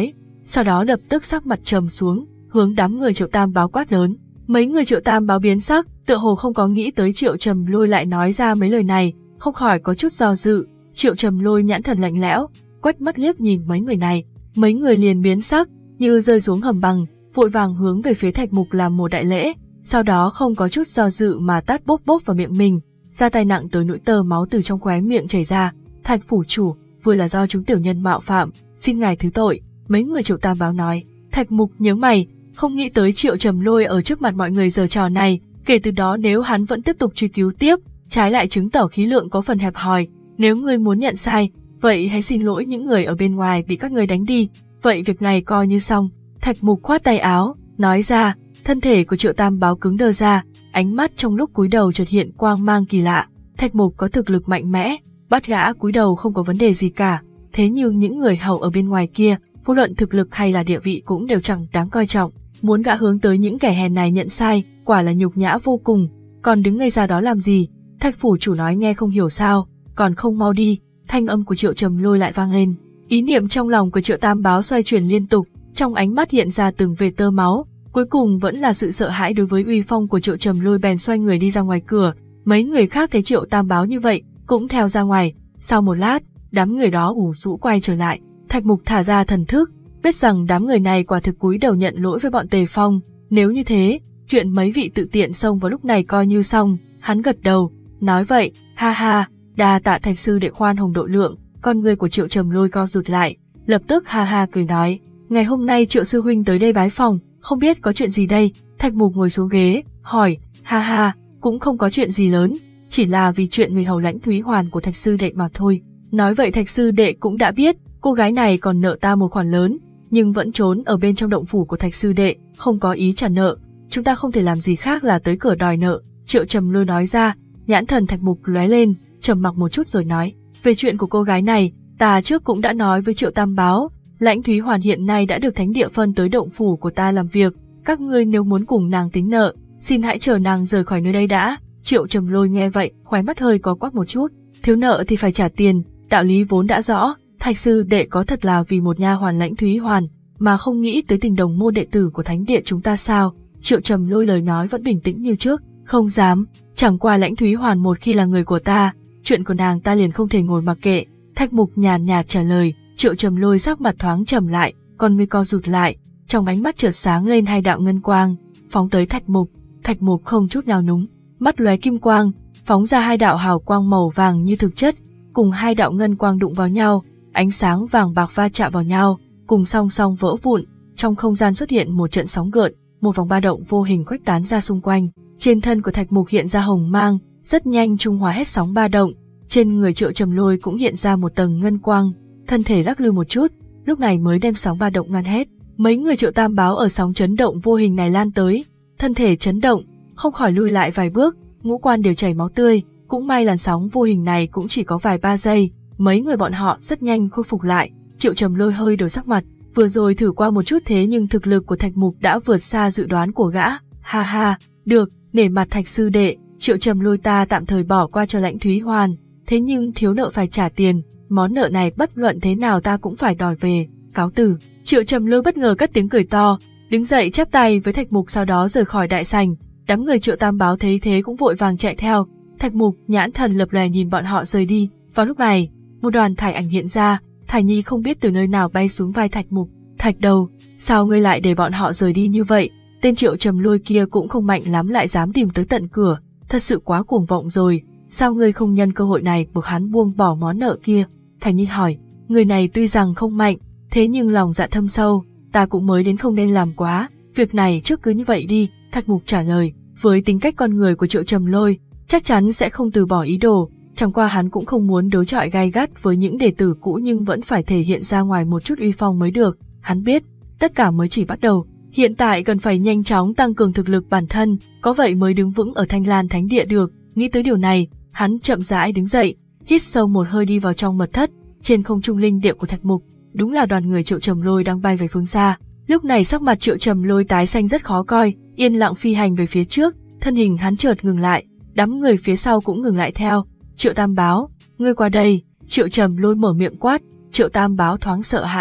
sau đó lập tức sắc mặt trầm xuống, hướng đám người Triệu Tam Báo quát lớn. Mấy người Triệu Tam Báo biến sắc, tựa hồ không có nghĩ tới Triệu Trầm Lôi lại nói ra mấy lời này, không khỏi có chút do dự. Triệu Trầm Lôi nhãn thần lạnh lẽo, quét mắt liếc nhìn mấy người này, mấy người liền biến sắc, như rơi xuống hầm băng, vội vàng hướng về phía Thạch Mục làm một đại lễ, sau đó không có chút do dự mà tát bốp bốp vào miệng mình, ra tay nặng tới nỗi tơ máu từ trong khóe miệng chảy ra. Thạch phủ chủ, vừa là do chúng tiểu nhân mạo phạm, xin ngài thứ tội. Mấy người Triệu Tam Báo nói. Thạch Mục nhớ mày, không nghĩ tới Triệu Trầm Lôi ở trước mặt mọi người giở trò này, kể từ đó nếu hắn vẫn tiếp tục truy cứu tiếp, trái lại chứng tỏ khí lượng có phần hẹp hòi. Nếu ngươi muốn nhận sai, vậy hãy xin lỗi những người ở bên ngoài bị các ngươi đánh đi, vậy việc này coi như xong. Thạch Mục khoát tay áo, nói ra. Thân thể của Triệu Tam Báo cứng đờ ra, ánh mắt trong lúc cúi đầu chợt hiện quang mang kỳ lạ. Thạch Mục có thực lực mạnh mẽ, bắt gã cúi đầu không có vấn đề gì cả, thế nhưng những người hầu ở bên ngoài kia, vô luận thực lực hay là địa vị cũng đều chẳng đáng coi trọng, muốn gã hướng tới những kẻ hèn này nhận sai, quả là nhục nhã vô cùng. Còn đứng ngây ra đó làm gì? Thạch phủ chủ nói nghe không hiểu sao, còn không mau đi. Thanh âm của Triệu Trầm Lôi lại vang lên. Ý niệm trong lòng của Triệu Tam Báo xoay chuyển liên tục, trong ánh mắt hiện ra từng vệt tơ máu, cuối cùng vẫn là sự sợ hãi đối với uy phong của Triệu Trầm Lôi, bèn xoay người đi ra ngoài cửa. Mấy người khác thấy Triệu Tam Báo như vậy, cũng theo ra ngoài. Sau một lát, đám người đó ủ rũ quay trở lại. Thạch Mục thả ra thần thức, biết rằng đám người này quả thực cúi đầu nhận lỗi với bọn Tề Phong. Nếu như thế, chuyện mấy vị tự tiện xông vào lúc này coi như xong. Hắn gật đầu, nói vậy, ha ha, đa tạ Thạch sư đệ khoan hồng độ lượng. Con người của Triệu Trầm Lôi co rụt lại, lập tức ha ha cười nói, ngày hôm nay Triệu sư huynh tới đây bái phòng, không biết có chuyện gì đây? Thạch Mục ngồi xuống ghế, hỏi, ha ha, cũng không có chuyện gì lớn, chỉ là vì chuyện người hầu Lãnh Thúy Hoàn của Thạch sư đệ mà thôi. Nói vậy Thạch sư đệ cũng đã biết, cô gái này còn nợ ta một khoản lớn, nhưng vẫn trốn ở bên trong động phủ của Thạch sư đệ, không có ý trả nợ. Chúng ta không thể làm gì khác là tới cửa đòi nợ. Triệu Trầm Lôi nói ra. Nhãn thần Thạch Mục lóe lên, trầm mặc một chút rồi nói, về chuyện của cô gái này, ta trước cũng đã nói với Triệu Tam Báo, Lãnh Thúy Hoàn hiện nay đã được thánh địa phân tới động phủ của ta làm việc, các ngươi nếu muốn cùng nàng tính nợ, xin hãy chờ nàng rời khỏi nơi đây đã. Triệu Trầm Lôi nghe vậy, khóe mắt hơi có quắc một chút, thiếu nợ thì phải trả tiền, đạo lý vốn đã rõ, Thạch sư đệ có thật là vì một nha hoàn Lãnh Thúy Hoàn mà không nghĩ tới tình đồng môn đệ tử của thánh địa chúng ta sao? Triệu Trầm Lôi lời nói vẫn bình tĩnh như trước, không dám, chẳng qua Lãnh Thúy Hoàn một khi là người của ta, chuyện của nàng ta liền không thể ngồi mặc kệ. Thạch Mục nhàn nhạt trả lời. Triệu Trầm Lôi sắc mặt thoáng trầm lại, con ngươi co rụt lại, trong ánh mắt chợt sáng lên hai đạo ngân quang, phóng tới Thạch Mục. Thạch Mục không chút nào núng, mắt lóe kim quang, phóng ra hai đạo hào quang màu vàng như thực chất, cùng hai đạo ngân quang đụng vào nhau, ánh sáng vàng bạc va chạm vào nhau, cùng song song vỡ vụn. Trong không gian xuất hiện một trận sóng gợn, một vòng ba động vô hình khuếch tán ra xung quanh. Trên thân của Thạch Mục hiện ra hồng mang, rất nhanh trung hòa hết sóng ba động. Trên người Triệu Trầm Lôi cũng hiện ra một tầng ngân quang, thân thể lắc lư một chút, lúc này mới đem sóng ba động ngăn hết. Mấy người Triệu Tam Báo ở sóng chấn động vô hình này lan tới, thân thể chấn động, không khỏi lùi lại vài bước, ngũ quan đều chảy máu tươi. Cũng may làn sóng vô hình này cũng chỉ có vài ba giây, mấy người bọn họ rất nhanh khôi phục lại. Triệu Trầm Lôi hơi đổi sắc mặt, vừa rồi thử qua một chút thế nhưng thực lực của Thạch Mục đã vượt xa dự đoán của gã. Ha ha, được, nể mặt Thạch sư đệ, Triệu Trầm Lôi ta tạm thời bỏ qua cho Lãnh Thúy Hoàn, thế nhưng thiếu nợ phải trả tiền, món nợ này bất luận thế nào ta cũng phải đòi về, cáo từ. Triệu Trầm Lôi bất ngờ cất tiếng cười to, đứng dậy chắp tay với Thạch Mục, sau đó rời khỏi đại sảnh. Đám người Triệu Tam Báo thấy thế cũng vội vàng chạy theo. Thạch Mục nhãn thần lập lòe nhìn bọn họ rời đi. Vào lúc này, một đoàn thải ảnh hiện ra, Thải Nhi không biết từ nơi nào bay xuống vai Thạch Mục. Thạch đầu, sao ngươi lại để bọn họ rời đi như vậy? Tên Triệu Trầm Lôi kia cũng không mạnh lắm lại dám tìm tới tận cửa, thật sự quá cuồng vọng rồi. Sao ngươi không nhân cơ hội này buộc hắn buông bỏ món nợ kia? Thải Nhi hỏi. Người này tuy rằng không mạnh, thế nhưng lòng dạ thâm sâu, ta cũng mới đến không nên làm quá. Việc này trước cứ như vậy đi. Thạch Mục trả lời. Với tính cách con người của Triệu Trầm Lôi, chắc chắn sẽ không từ bỏ ý đồ, chẳng qua hắn cũng không muốn đối chọi gay gắt với những đệ tử cũ nhưng vẫn phải thể hiện ra ngoài một chút uy phong mới được. Hắn biết, tất cả mới chỉ bắt đầu, hiện tại cần phải nhanh chóng tăng cường thực lực bản thân, có vậy mới đứng vững ở Thanh Lan Thánh Địa được. Nghĩ tới điều này, hắn chậm rãi đứng dậy, hít sâu một hơi đi vào trong mật thất. Trên không trung linh địa của Thạch Mục, đúng là đoàn người Triệu Trầm Lôi đang bay về phương xa. Lúc này sắc mặt Triệu Trầm Lôi tái xanh rất khó coi, yên lặng phi hành về phía trước, thân hình hắn chợt ngừng lại, đám người phía sau cũng ngừng lại theo. Triệu Tam Báo, ngươi qua đây. Triệu Trầm Lôi mở miệng quát. Triệu Tam Báo thoáng sợ hãi,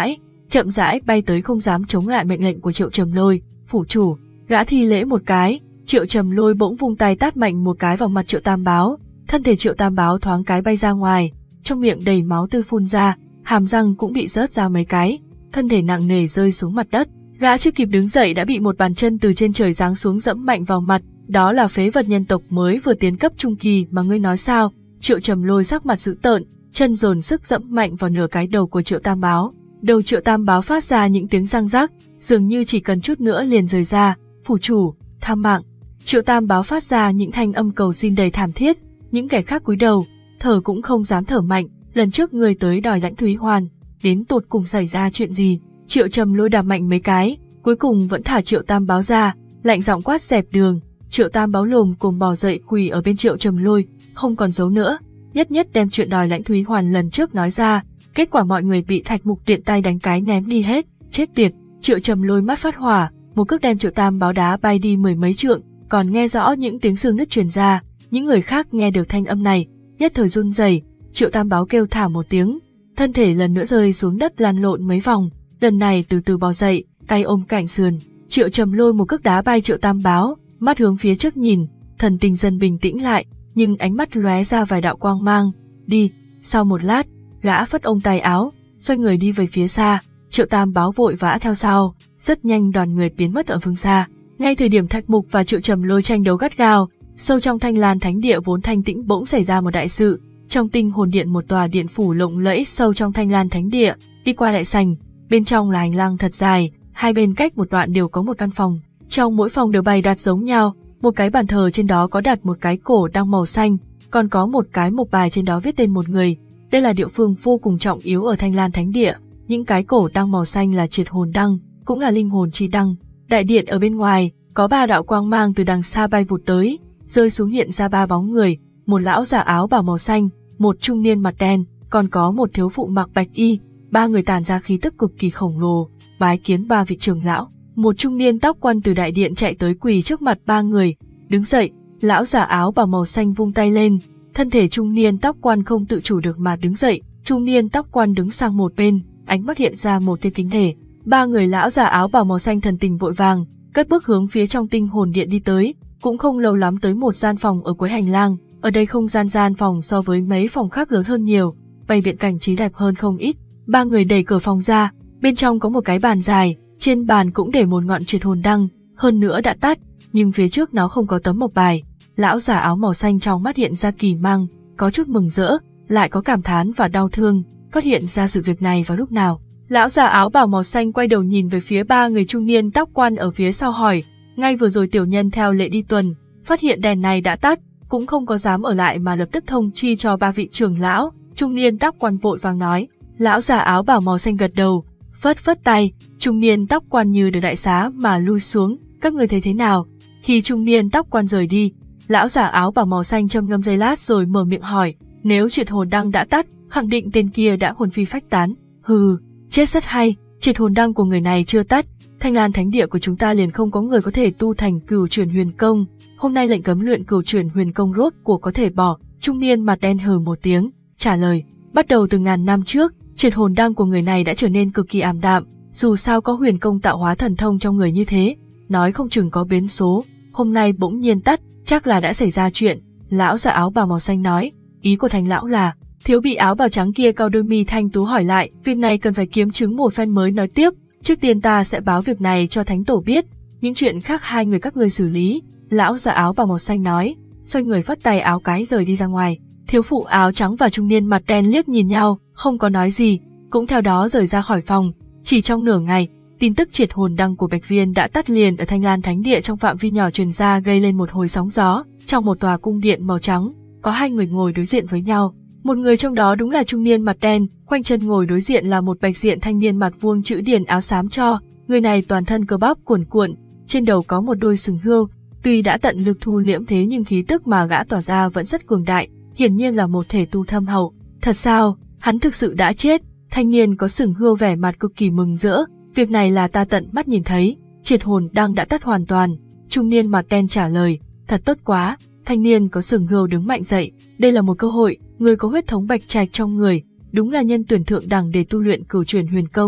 chậm rãi bay tới không dám chống lại mệnh lệnh của Triệu Trầm Lôi. Phủ chủ, gã thi lễ một cái, Triệu Trầm Lôi bỗng vung tay tát mạnh một cái vào mặt Triệu Tam Báo, thân thể Triệu Tam Báo thoáng cái bay ra ngoài, trong miệng đầy máu tươi phun ra, hàm răng cũng bị rớt ra mấy cái, thân thể nặng nề rơi xuống mặt đất. Gã chưa kịp đứng dậy đã bị một bàn chân từ trên trời giáng xuống dẫm mạnh vào mặt. Đó là phế vật nhân tộc mới vừa tiến cấp trung kỳ mà ngươi nói sao? Triệu Trầm Lôi sắc mặt dữ tợn, chân dồn sức dẫm mạnh vào nửa cái đầu của Triệu Tam Báo. Đầu Triệu Tam Báo phát ra những tiếng răng rắc, dường như chỉ cần chút nữa liền rời ra. Phủ chủ, tha mạng. Triệu Tam Báo phát ra những thanh âm cầu xin đầy thảm thiết. Những kẻ khác cúi đầu, thở cũng không dám thở mạnh. Lần trước ngươi tới đòi lãnh Thúy Hoàn, đến tột cùng xảy ra chuyện gì? Triệu Trầm Lôi đạp mạnh mấy cái, cuối cùng vẫn thả Triệu Tam Báo ra, lạnh giọng quát dẹp đường. Triệu Tam Báo lồm cồm bò dậy quỳ ở bên Triệu Trầm Lôi, không còn giấu nữa, nhất nhất đem chuyện đòi lãnh Thúy Hoàn lần trước nói ra. Kết quả mọi người bị Thạch Mục tiện tay đánh cái ném đi hết, chết tiệt. Triệu Trầm Lôi mắt phát hỏa, một cước đem Triệu Tam Báo đá bay đi mười mấy trượng, còn nghe rõ những tiếng xương nứt truyền ra. Những người khác nghe được thanh âm này, nhất thời run rẩy. Triệu Tam Báo kêu thả một tiếng, thân thể lần nữa rơi xuống đất lăn lộn mấy vòng, lần này từ từ bò dậy, tay ôm cạnh sườn. Triệu Trầm Lôi một cước đá bay Triệu Tam Báo, mắt hướng phía trước nhìn, thần tình dần bình tĩnh lại, nhưng ánh mắt lóe ra vài đạo quang mang. Đi. Sau một lát, gã phất ống tay áo, xoay người đi về phía xa. Triệu Tam Báo vội vã theo sau, rất nhanh đoàn người biến mất ở phương xa. Ngay thời điểm Thạch Mục và Triệu Trầm Lôi tranh đấu gắt gao, sâu trong Thanh Lan Thánh Địa vốn thanh tĩnh bỗng xảy ra một đại sự. Trong Tinh Hồn Điện, một tòa điện phủ lộng lẫy sâu trong Thanh Lan Thánh Địa, đi qua đại sảnh, bên trong là hành lang thật dài, hai bên cách một đoạn đều có một căn phòng. Trong mỗi phòng đều bày đặt giống nhau, một cái bàn thờ trên đó có đặt một cái cổ đăng màu xanh, còn có một cái mộc bài trên đó viết tên một người. Đây là địa phương vô cùng trọng yếu ở Thanh Lan Thánh Địa. Những cái cổ đăng màu xanh là triệt hồn đăng, cũng là linh hồn chi đăng. Đại điện ở bên ngoài, có ba đạo quang mang từ đằng xa bay vụt tới, rơi xuống hiện ra ba bóng người, một lão già áo bào màu xanh, một trung niên mặt đen, còn có một thiếu phụ mặc bạch y. Ba người tản ra khí tức cực kỳ khổng lồ, bái kiến ba vị trưởng lão. Một trung niên tóc quăn từ đại điện chạy tới quỳ trước mặt ba người, đứng dậy. Lão già áo bào màu xanh vung tay lên, thân thể trung niên tóc quăn không tự chủ được mà đứng dậy. Trung niên tóc quăn đứng sang một bên, ánh mắt hiện ra một tia kính nể. Ba người lão già áo bào màu xanh thần tình vội vàng, cất bước hướng phía trong Tinh Hồn Điện đi tới. Cũng không lâu lắm tới một gian phòng ở cuối hành lang. Ở đây không gian gian phòng so với mấy phòng khác lớn hơn nhiều, bày biện cảnh trí đẹp hơn không ít. Ba người đẩy cửa phòng ra, bên trong có một cái bàn dài, trên bàn cũng để một ngọn triệt hồn đăng, hơn nữa đã tắt, nhưng phía trước nó không có tấm mộc bài. Lão già áo màu xanh trong mắt hiện ra kỳ mang, có chút mừng rỡ, lại có cảm thán và đau thương, phát hiện ra sự việc này vào lúc nào. Lão già áo bào màu xanh quay đầu nhìn về phía ba người trung niên tóc quan ở phía sau hỏi, ngay vừa rồi tiểu nhân theo lệ đi tuần, phát hiện đèn này đã tắt, cũng không có dám ở lại mà lập tức thông chi cho ba vị trưởng lão. Trung niên tóc quan vội vàng nói. Lão già áo bào màu xanh gật đầu, phất phất tay, trung niên tóc quan như được đại xá mà lui xuống. Các người thấy thế nào? Khi trung niên tóc quan rời đi, lão già áo bào màu xanh trầm ngâm giây lát rồi mở miệng hỏi, nếu triệt hồn đăng đã tắt, khẳng định tên kia đã hồn phi phách tán. Hừ, chết rất hay, triệt hồn đăng của người này chưa tắt, Thanh Lan Thánh Địa của chúng ta liền không có người có thể tu thành Cửu Chuyển Huyền Công. Hôm nay lệnh cấm luyện Cửu Chuyển Huyền Công rốt cuộc có thể bỏ. Trung niên mặt đen hừ một tiếng, trả lời, bắt đầu từ ngàn năm trước, triệt hồn đăng của người này đã trở nên cực kỳ ảm đạm, dù sao có huyền công tạo hóa thần thông trong người như thế, nói không chừng có biến số, hôm nay bỗng nhiên tắt, chắc là đã xảy ra chuyện. Lão già áo bào màu xanh nói, ý của Thành lão là, thiếu bị áo bào trắng kia cau đôi mi thanh tú hỏi lại, việc này cần phải kiếm chứng một phen mới nói tiếp, trước tiên ta sẽ báo việc này cho Thánh Tổ biết, những chuyện khác hai người các ngươi xử lý. Lão già áo bào màu xanh nói, xoay người phất tay áo cái rời đi ra ngoài. Thiếu phụ áo trắng và trung niên mặt đen liếc nhìn nhau, không có nói gì, cũng theo đó rời ra khỏi phòng. Chỉ trong nửa ngày, tin tức triệt hồn đăng của Bạch Viên đã tắt liền ở Thanh Lan Thánh Địa trong phạm vi nhỏ truyền ra, gây lên một hồi sóng gió. Trong một tòa cung điện màu trắng, có hai người ngồi đối diện với nhau. Một người trong đó đúng là trung niên mặt đen, quanh chân ngồi đối diện là một bạch diện thanh niên mặt vuông chữ điển áo xám cho. Người này toàn thân cơ bắp cuồn cuộn, trên đầu có một đôi sừng hươu. Tuy đã tận lực thu liễm thế nhưng khí tức mà gã tỏa ra vẫn rất cường đại, hiển nhiên là một thể tu thâm hậu. Thật sao, hắn thực sự đã chết? Thanh niên có sừng hươu vẻ mặt cực kỳ mừng rỡ, việc này là ta tận mắt nhìn thấy, triệt hồn đăng đã tắt hoàn toàn. Trung niên mặt đen trả lời, thật tốt quá. Thanh niên có sừng hươu đứng mạnh dậy, đây là một cơ hội, người có huyết thống bạch trạch trong người, đúng là nhân tuyển thượng đẳng để tu luyện Cửu Chuyển Huyền Công.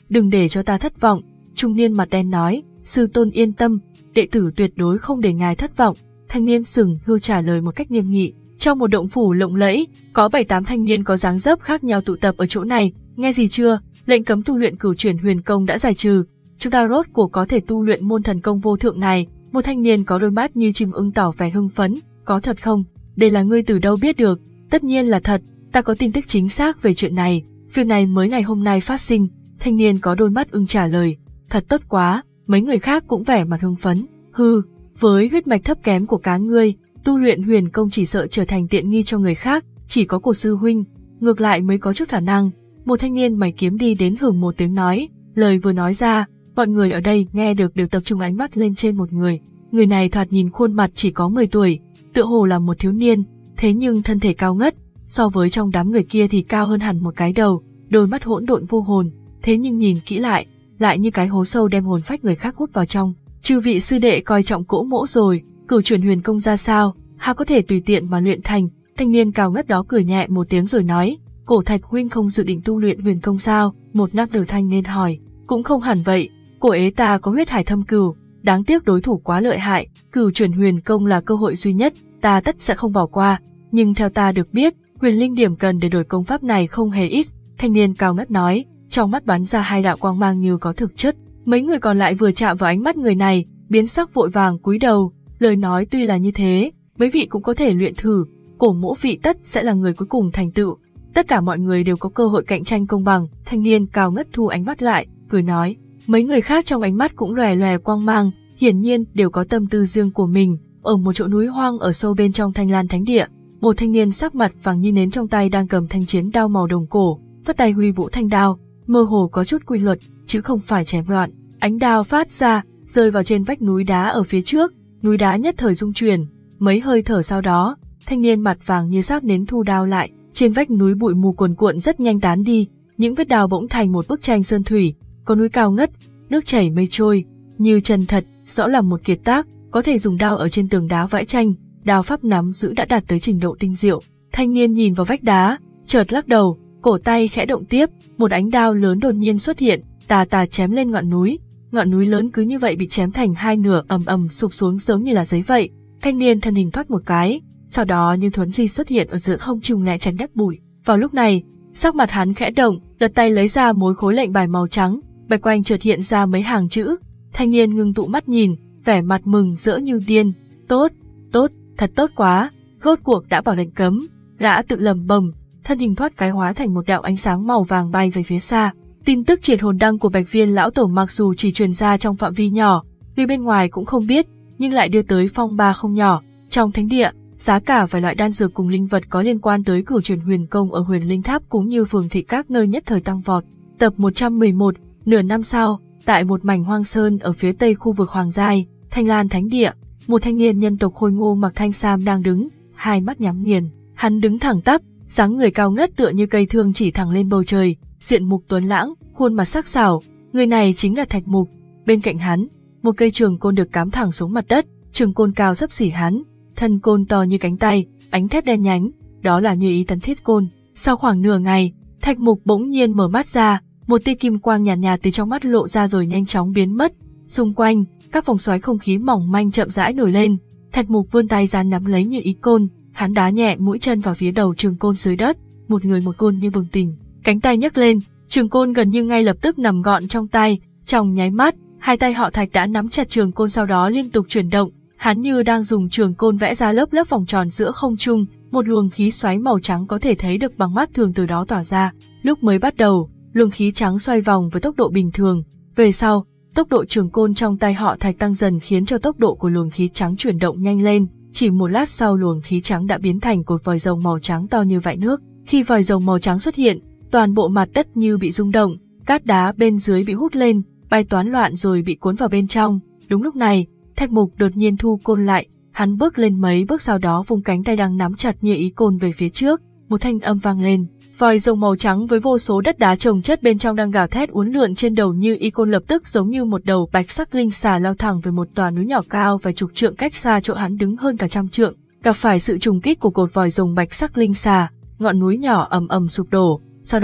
đừng để cho ta thất vọng. Trung niên mặt đen nói, sư tôn yên tâm, đệ tử tuyệt đối không để ngài thất vọng. Thanh niên sừng hưu trả lời một cách nghiêm nghị. Trong một động phủ lộng lẫy, có bảy tám thanh niên có dáng dấp khác nhau tụ tập ở chỗ này. Nghe gì chưa? Lệnh cấm tu luyện cửu chuyển huyền công đã giải trừ. Chúng ta rốt cuộc có thể tu luyện môn thần công vô thượng này. Một thanh niên có đôi mắt như chim ưng tỏ vẻ hưng phấn. Có thật không? Đây là ngươi từ đâu biết được? Tất nhiên là thật. Ta có tin tức chính xác về chuyện này. Việc này mới ngày hôm nay phát sinh. Thanh niên có đôi mắt ưng trả lời. Thật tốt quá. Mấy người khác cũng vẻ mặt hưng phấn. Hừ, với huyết mạch thấp kém của cá ngươi, tu luyện huyền công chỉ sợ trở thành tiện nghi cho người khác, chỉ có cổ sư huynh, ngược lại mới có chút khả năng. Một thanh niên mày kiếm đi đến hửng một tiếng nói, lời vừa nói ra, mọi người ở đây nghe được đều tập trung ánh mắt lên trên một người. Người này thoạt nhìn khuôn mặt chỉ có mười tuổi, tựa hồ là một thiếu niên, thế nhưng thân thể cao ngất, so với trong đám người kia thì cao hơn hẳn một cái đầu, đôi mắt hỗn độn vô hồn, thế nhưng nhìn kỹ lại, lại như cái hố sâu đem hồn phách người khác hút vào trong. Chư vị sư đệ coi trọng cỗ mỗ rồi, cửu chuyển huyền công ra sao, há có thể tùy tiện mà luyện thành. Thanh niên cao ngất đó cười nhẹ một tiếng rồi nói, Cổ Thạch huynh không dự định tu luyện huyền công sao? Một nam tử thanh niên hỏi. Cũng không hẳn vậy, cổ ế ta có huyết hải thâm cửu, đáng tiếc đối thủ quá lợi hại, cửu chuyển huyền công là cơ hội duy nhất, ta tất sẽ không bỏ qua. Nhưng theo ta được biết, huyền linh điểm cần để đổi công pháp này không hề ít. Thanh niên cao ngất nói, trong mắt bắn ra hai đạo quang mang như có thực chất. Mấy người còn lại vừa chạm vào ánh mắt người này, biến sắc vội vàng cúi đầu. Lời nói tuy là như thế, mấy vị cũng có thể luyện thử, cổ mỗ vị tất sẽ là người cuối cùng thành tựu. Tất cả mọi người đều có cơ hội cạnh tranh công bằng. Thanh niên cao ngất thu ánh mắt lại, cười nói. Mấy người khác trong ánh mắt cũng lòe lòe quang mang, hiển nhiên đều có tâm tư riêng của mình. Ở một chỗ núi hoang ở sâu bên trong Thanh Lan Thánh Địa, một thanh niên sắc mặt vàng như nến trong tay đang cầm thanh chiến đao màu đồng cổ, vất tay huy vũ thanh đao, mơ hồ có chút quy luật, chứ không phải chém loạn. Ánh đao phát ra, rơi vào trên vách núi đá ở phía trước, núi đá nhất thời rung chuyển. Mấy hơi thở sau đó, thanh niên mặt vàng như xác nến thu đao lại, trên vách núi bụi mù cuồn cuộn rất nhanh tán đi, những vết đao bỗng thành một bức tranh sơn thủy, có núi cao ngất, nước chảy mây trôi, như chân thật, rõ là một kiệt tác, có thể dùng đao ở trên tường đá vẽ tranh, đao pháp nắm giữ đã đạt tới trình độ tinh diệu. Thanh niên nhìn vào vách đá, chợt lắc đầu, cổ tay khẽ động tiếp, một ánh đao lớn đột nhiên xuất hiện, tà tà chém lên ngọn núi. Ngọn núi lớn cứ như vậy bị chém thành hai nửa, ầm ầm sụp xuống giống như là giấy vậy. Thanh niên thân hình thoát một cái, sau đó như thuấn di xuất hiện ở giữa không trung né tránh đất bụi. Vào lúc này, sắc mặt hắn khẽ động, lật tay lấy ra mối khối lệnh bài màu trắng, bạch quanh chợt hiện ra mấy hàng chữ. Thanh niên ngưng tụ mắt nhìn, vẻ mặt mừng rỡ như điên. Tốt, tốt, thật tốt quá, rốt cuộc đã bỏ lệnh cấm. Gã tự lẩm bẩm, thân hình thoát cái hóa thành một đạo ánh sáng màu vàng bay về phía xa. Tin tức triệt hồn đăng của Bạch Viên lão tổ mặc dù chỉ truyền ra trong phạm vi nhỏ, người bên ngoài cũng không biết, nhưng lại đưa tới phong ba không nhỏ. Trong thánh địa, giá cả vài loại đan dược cùng linh vật có liên quan tới cửu chuyển huyền công ở Huyền Linh Tháp cũng như phường thị các nơi nhất thời tăng vọt. Tập một trăm mười một, nửa năm sau, tại một mảnh hoang sơn ở phía tây khu vực Hoàng Giai, Thanh Lan Thánh Địa, một thanh niên nhân tộc khôi ngô mặc thanh sam đang đứng, hai mắt nhắm nghiền. Hắn đứng thẳng tắp, dáng người cao ngất tựa như cây thương chỉ thẳng lên bầu trời, diện mục tuấn lãng, khuôn mặt sắc sảo. Người này chính là Thạch Mục. Bên cạnh hắn, một cây trường côn được cắm thẳng xuống mặt đất, trường côn cao xấp xỉ hắn, thân côn to như cánh tay, ánh thép đen nhánh, đó là Như Ý Tấn Thiết Côn. Sau khoảng nửa ngày, Thạch Mục bỗng nhiên mở mắt ra, một tia kim quang nhàn nhạt, nhạt từ trong mắt lộ ra rồi nhanh chóng biến mất. Xung quanh, các vòng xoáy không khí mỏng manh chậm rãi nổi lên. Thạch Mục vươn tay ra nắm lấy Như Ý Côn, hắn đá nhẹ mũi chân vào phía đầu trường côn dưới đất, một người một côn như bừng tỉnh, cánh tay nhấc lên, trường côn gần như ngay lập tức nằm gọn trong tay. Trong nháy mắt, hai tay họ Thạch đã nắm chặt trường côn, sau đó liên tục chuyển động. Hắn như đang dùng trường côn vẽ ra lớp lớp vòng tròn giữa không trung, một luồng khí xoáy màu trắng có thể thấy được bằng mắt thường từ đó tỏa ra. Lúc mới bắt đầu, luồng khí trắng xoay vòng với tốc độ bình thường, về sau, tốc độ trường côn trong tay họ Thạch tăng dần khiến cho tốc độ của luồng khí trắng chuyển động nhanh lên. Chỉ một lát sau, luồng khí trắng đã biến thành cột vòi rồng màu trắng to như vại nước. Khi vòi rồng màu trắng xuất hiện, toàn bộ mặt đất như bị rung động, cát đá bên dưới bị hút lên, bay toán loạn rồi bị cuốn vào bên trong. Đúng lúc này, Thạch Mục đột nhiên thu côn lại, hắn bước lên mấy bước, sau đó vung cánh tay đang nắm chặt Như Ý Côn về phía trước, một thanh âm vang lên. Vòi rồng màu trắng với vô số đất đá chồng chất bên trong đang gào thét uốn lượn trên đầu Như Ý Côn, lập tức giống như một đầu bạch sắc linh xà lao thẳng về một tòa núi nhỏ cao vài chục trượng cách xa chỗ hắn đứng hơn cả trăm trượng. Gặp phải sự trùng kích của cột vòi rồng bạch sắc linh xà, ngọn núi nhỏ ầm ầm sụp đổ, sau đó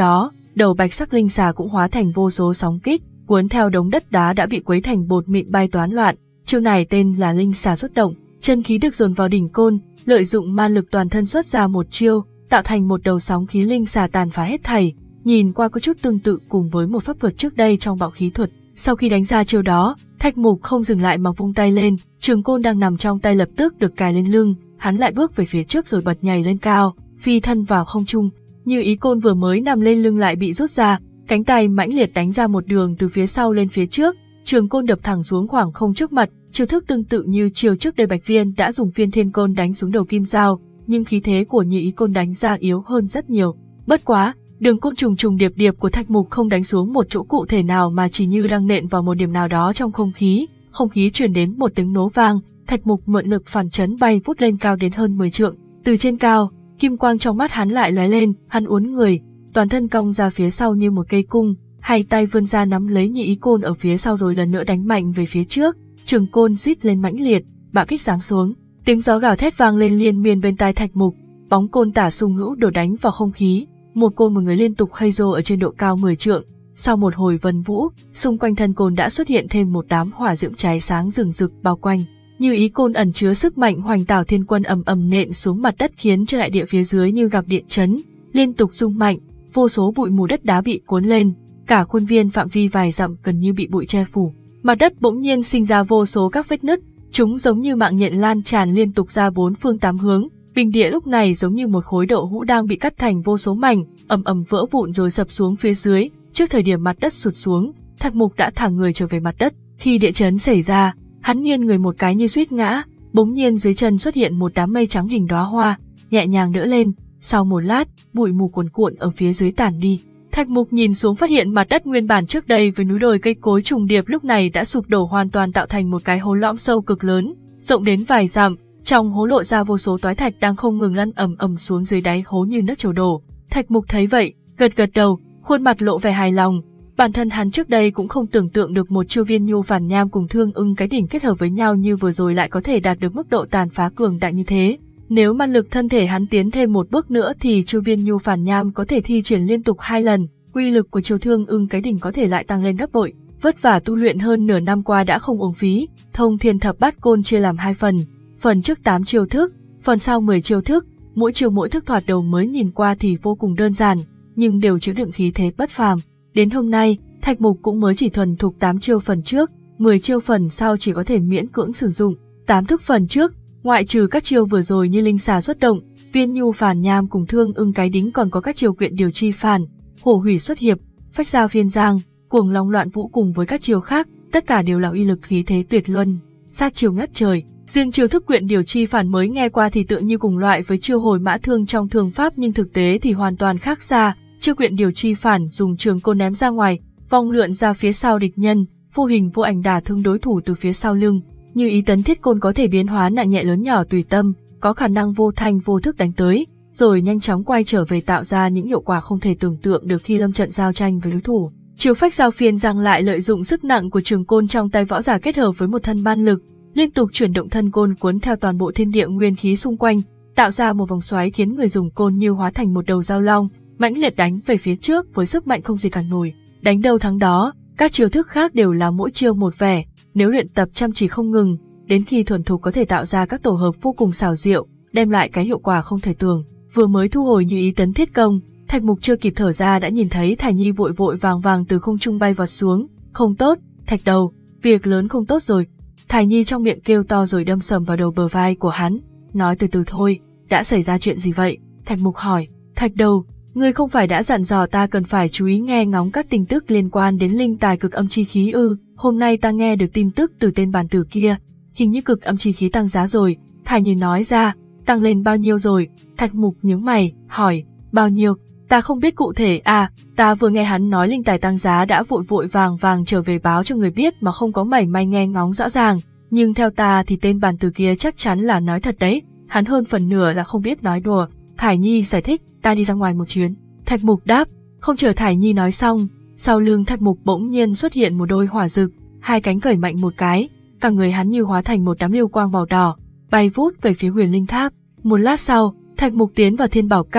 đầu bạch sắc linh xà cũng hóa thành vô số sóng kích, cuốn theo đống đất đá đã bị quấy thành bột mịn bay toán loạn. Chiêu này tên là linh xà xuất động, chân khí được dồn vào đỉnh côn, lợi dụng ma lực toàn thân xuất ra một chiêu, tạo thành một đầu sóng khí linh xà tàn phá hết thảy, nhìn qua có chút tương tự cùng với một pháp thuật trước đây trong bạo khí thuật. Sau khi đánh ra chiêu đó, Thạch Mục không dừng lại mà vung tay lên, trường côn đang nằm trong tay lập tức được cài lên lưng, hắn lại bước về phía trước rồi bật nhảy lên cao, phi thân vào không trung. Như ý côn vừa mới nằm lên lưng lại bị rút ra, cánh tay mãnh liệt đánh ra một đường từ phía sau lên phía trước, trường côn đập thẳng xuống khoảng không trước mặt, chiêu thức tương tự như chiều trước đây Bạch Viên đã dùng phiên thiên côn đánh xuống đầu kim dao, nhưng khí thế của Như ý côn đánh ra yếu hơn rất nhiều. Bất quá, đường côn trùng trùng điệp điệp của Thạch Mục không đánh xuống một chỗ cụ thể nào mà chỉ như đang nện vào một điểm nào đó trong không khí, không khí truyền đến một tiếng nổ vang, Thạch Mục mượn lực phản chấn bay vút lên cao đến hơn mười trượng, từ trên cao, kim quang trong mắt hắn lại lóe lên, hắn uốn người, toàn thân cong ra phía sau như một cây cung, hai tay vươn ra nắm lấy Như ý côn ở phía sau rồi lần nữa đánh mạnh về phía trước, trường côn rít lên mãnh liệt, bạo kích giáng xuống, tiếng gió gào thét vang lên liên miên bên tai Thạch Mục, bóng côn tả xung hữu đổ đánh vào không khí, một côn một người liên tục khây rô ở trên độ cao mười trượng. Sau một hồi vần vũ, xung quanh thân côn đã xuất hiện thêm một đám hỏa diễm cháy sáng rừng rực bao quanh. Như ý côn ẩn chứa sức mạnh hoành tảo thiên quân ầm ầm nện xuống mặt đất khiến cho đại địa phía dưới như gặp điện chấn, liên tục rung mạnh, vô số bụi mù đất đá bị cuốn lên, cả khuôn viên phạm vi vài dặm gần như bị bụi che phủ. Mặt đất bỗng nhiên sinh ra vô số các vết nứt, chúng giống như mạng nhện lan tràn liên tục ra bốn phương tám hướng. Bình địa lúc này giống như một khối đậu hũ đang bị cắt thành vô số mảnh, ầm ầm vỡ vụn rồi sập xuống phía dưới. Trước thời điểm mặt đất sụt xuống, Thạch Mục đã thả người trở về mặt đất. Khi địa chấn xảy ra, hắn nghiêng người một cái như suýt ngã, bỗng nhiên dưới chân xuất hiện một đám mây trắng hình đóa hoa, nhẹ nhàng đỡ lên. Sau một lát, bụi mù cuồn cuộn ở phía dưới tản đi. Thạch Mục nhìn xuống phát hiện mặt đất nguyên bản trước đây với núi đồi cây cối trùng điệp lúc này đã sụp đổ hoàn toàn, tạo thành một cái hố lõm sâu cực lớn, rộng đến vài dặm. Trong hố lộ ra vô số toái thạch đang không ngừng lăn ầm ầm xuống dưới đáy hố như nước trầu đổ. Thạch Mục thấy vậy, gật gật đầu, khuôn mặt lộ vẻ hài lòng. Bản thân hắn trước đây cũng không tưởng tượng được một chiêu Viên Nhu Phản Nham cùng Thương Ưng Cái Đỉnh kết hợp với nhau như vừa rồi lại có thể đạt được mức độ tàn phá cường đại như thế. Nếu ma lực thân thể hắn tiến thêm một bước nữa thì chiêu Viên Nhu Phản Nham có thể thi triển liên tục hai lần, uy lực của chiêu Thương Ưng Cái Đỉnh có thể lại tăng lên gấp bội. Vất vả tu luyện hơn nửa năm qua đã không uổng phí. Thông Thiên Thập Bát Côn chia làm hai phần. Phần trước tám chiêu thức, phần sau mười chiêu thức, mỗi chiêu mỗi thức thoạt đầu mới nhìn qua thì vô cùng đơn giản, nhưng đều chứa đựng khí thế bất phàm. Đến hôm nay, Thạch Mục cũng mới chỉ thuần thục tám chiêu phần trước, mười chiêu phần sau chỉ có thể miễn cưỡng sử dụng. tám thức phần trước, ngoại trừ các chiêu vừa rồi như linh xà xuất động, Viên Nhu Phản Nham cùng Thương Ưng Cái Đính còn có các chiêu quyện điều chi phản, hổ hủy xuất hiệp, phách giao phiên giang, cuồng long loạn vũ cùng với các chiêu khác, tất cả đều là uy lực khí thế tuyệt luân, sát chiêu ngất trời. Riêng chiêu thức quyện điều chi phản mới nghe qua thì tự như cùng loại với chiêu hồi mã thương trong thương pháp, nhưng thực tế thì hoàn toàn khác xa. Chiêu quyện điều chi phản dùng trường côn ném ra ngoài, vòng lượn ra phía sau địch nhân, vô hình vô ảnh đả thương đối thủ từ phía sau lưng. Như ý tấn thiết côn có thể biến hóa nặng nhẹ lớn nhỏ tùy tâm, có khả năng vô thanh vô thức đánh tới, rồi nhanh chóng quay trở về tạo ra những hiệu quả không thể tưởng tượng được khi lâm trận giao tranh với đối thủ. Chiêu phách giao phiên giang lại lợi dụng sức nặng của trường côn trong tay võ giả kết hợp với một thân ban lực, liên tục chuyển động thân côn cuốn theo toàn bộ thiên địa nguyên khí xung quanh, tạo ra một vòng xoáy khiến người dùng côn như hóa thành một đầu dao long, mãnh liệt đánh về phía trước với sức mạnh không gì cản nổi. Đánh đâu thắng đó, các chiêu thức khác đều là mỗi chiêu một vẻ, nếu luyện tập chăm chỉ không ngừng, đến khi thuần thục có thể tạo ra các tổ hợp vô cùng xảo diệu, đem lại cái hiệu quả không thể tưởng. Vừa mới thu hồi Như ý tấn thiết công, Thạch Mục chưa kịp thở ra đã nhìn thấy Thải Nhi vội vội vàng vàng từ không trung bay vọt xuống. Không tốt, Thạch Đầu, việc lớn không tốt rồi. Thải Nhi trong miệng kêu to rồi đâm sầm vào đầu bờ vai của hắn, nói từ từ thôi, đã xảy ra chuyện gì vậy? Thạch Mục hỏi. Thạch Đầu, ngươi không phải đã dặn dò ta cần phải chú ý nghe ngóng các tin tức liên quan đến linh tài cực âm chi khí ư? Hôm nay ta nghe được tin tức từ tên bản tử kia, hình như cực âm chi khí tăng giá rồi. Thải Nhi nói ra. Tăng lên bao nhiêu rồi? Thạch Mục nhướng mày, hỏi. Bao nhiêu? Ta không biết cụ thể. À, ta vừa nghe hắn nói linh tài tăng giá đã vội vội vàng vàng trở về báo cho người biết mà không có mảy may nghe ngóng rõ ràng. Nhưng theo ta thì tên bản tử kia chắc chắn là nói thật đấy, hắn hơn phần nửa là không biết nói đùa. Thải Nhi giải thích, ta đi ra ngoài một chuyến. Thạch Mục đáp. Không chờ Thải Nhi nói xong, sau lưng Thạch Mục bỗng nhiên xuất hiện một đôi hỏa rực, hai cánh cởi mạnh một cái, cả người hắn như hóa thành một đám lưu quang màu đỏ, bay vút về phía Huyền Linh Tháp. Một lát sau, Thạch Mục tiến vào Thiên Bảo Các,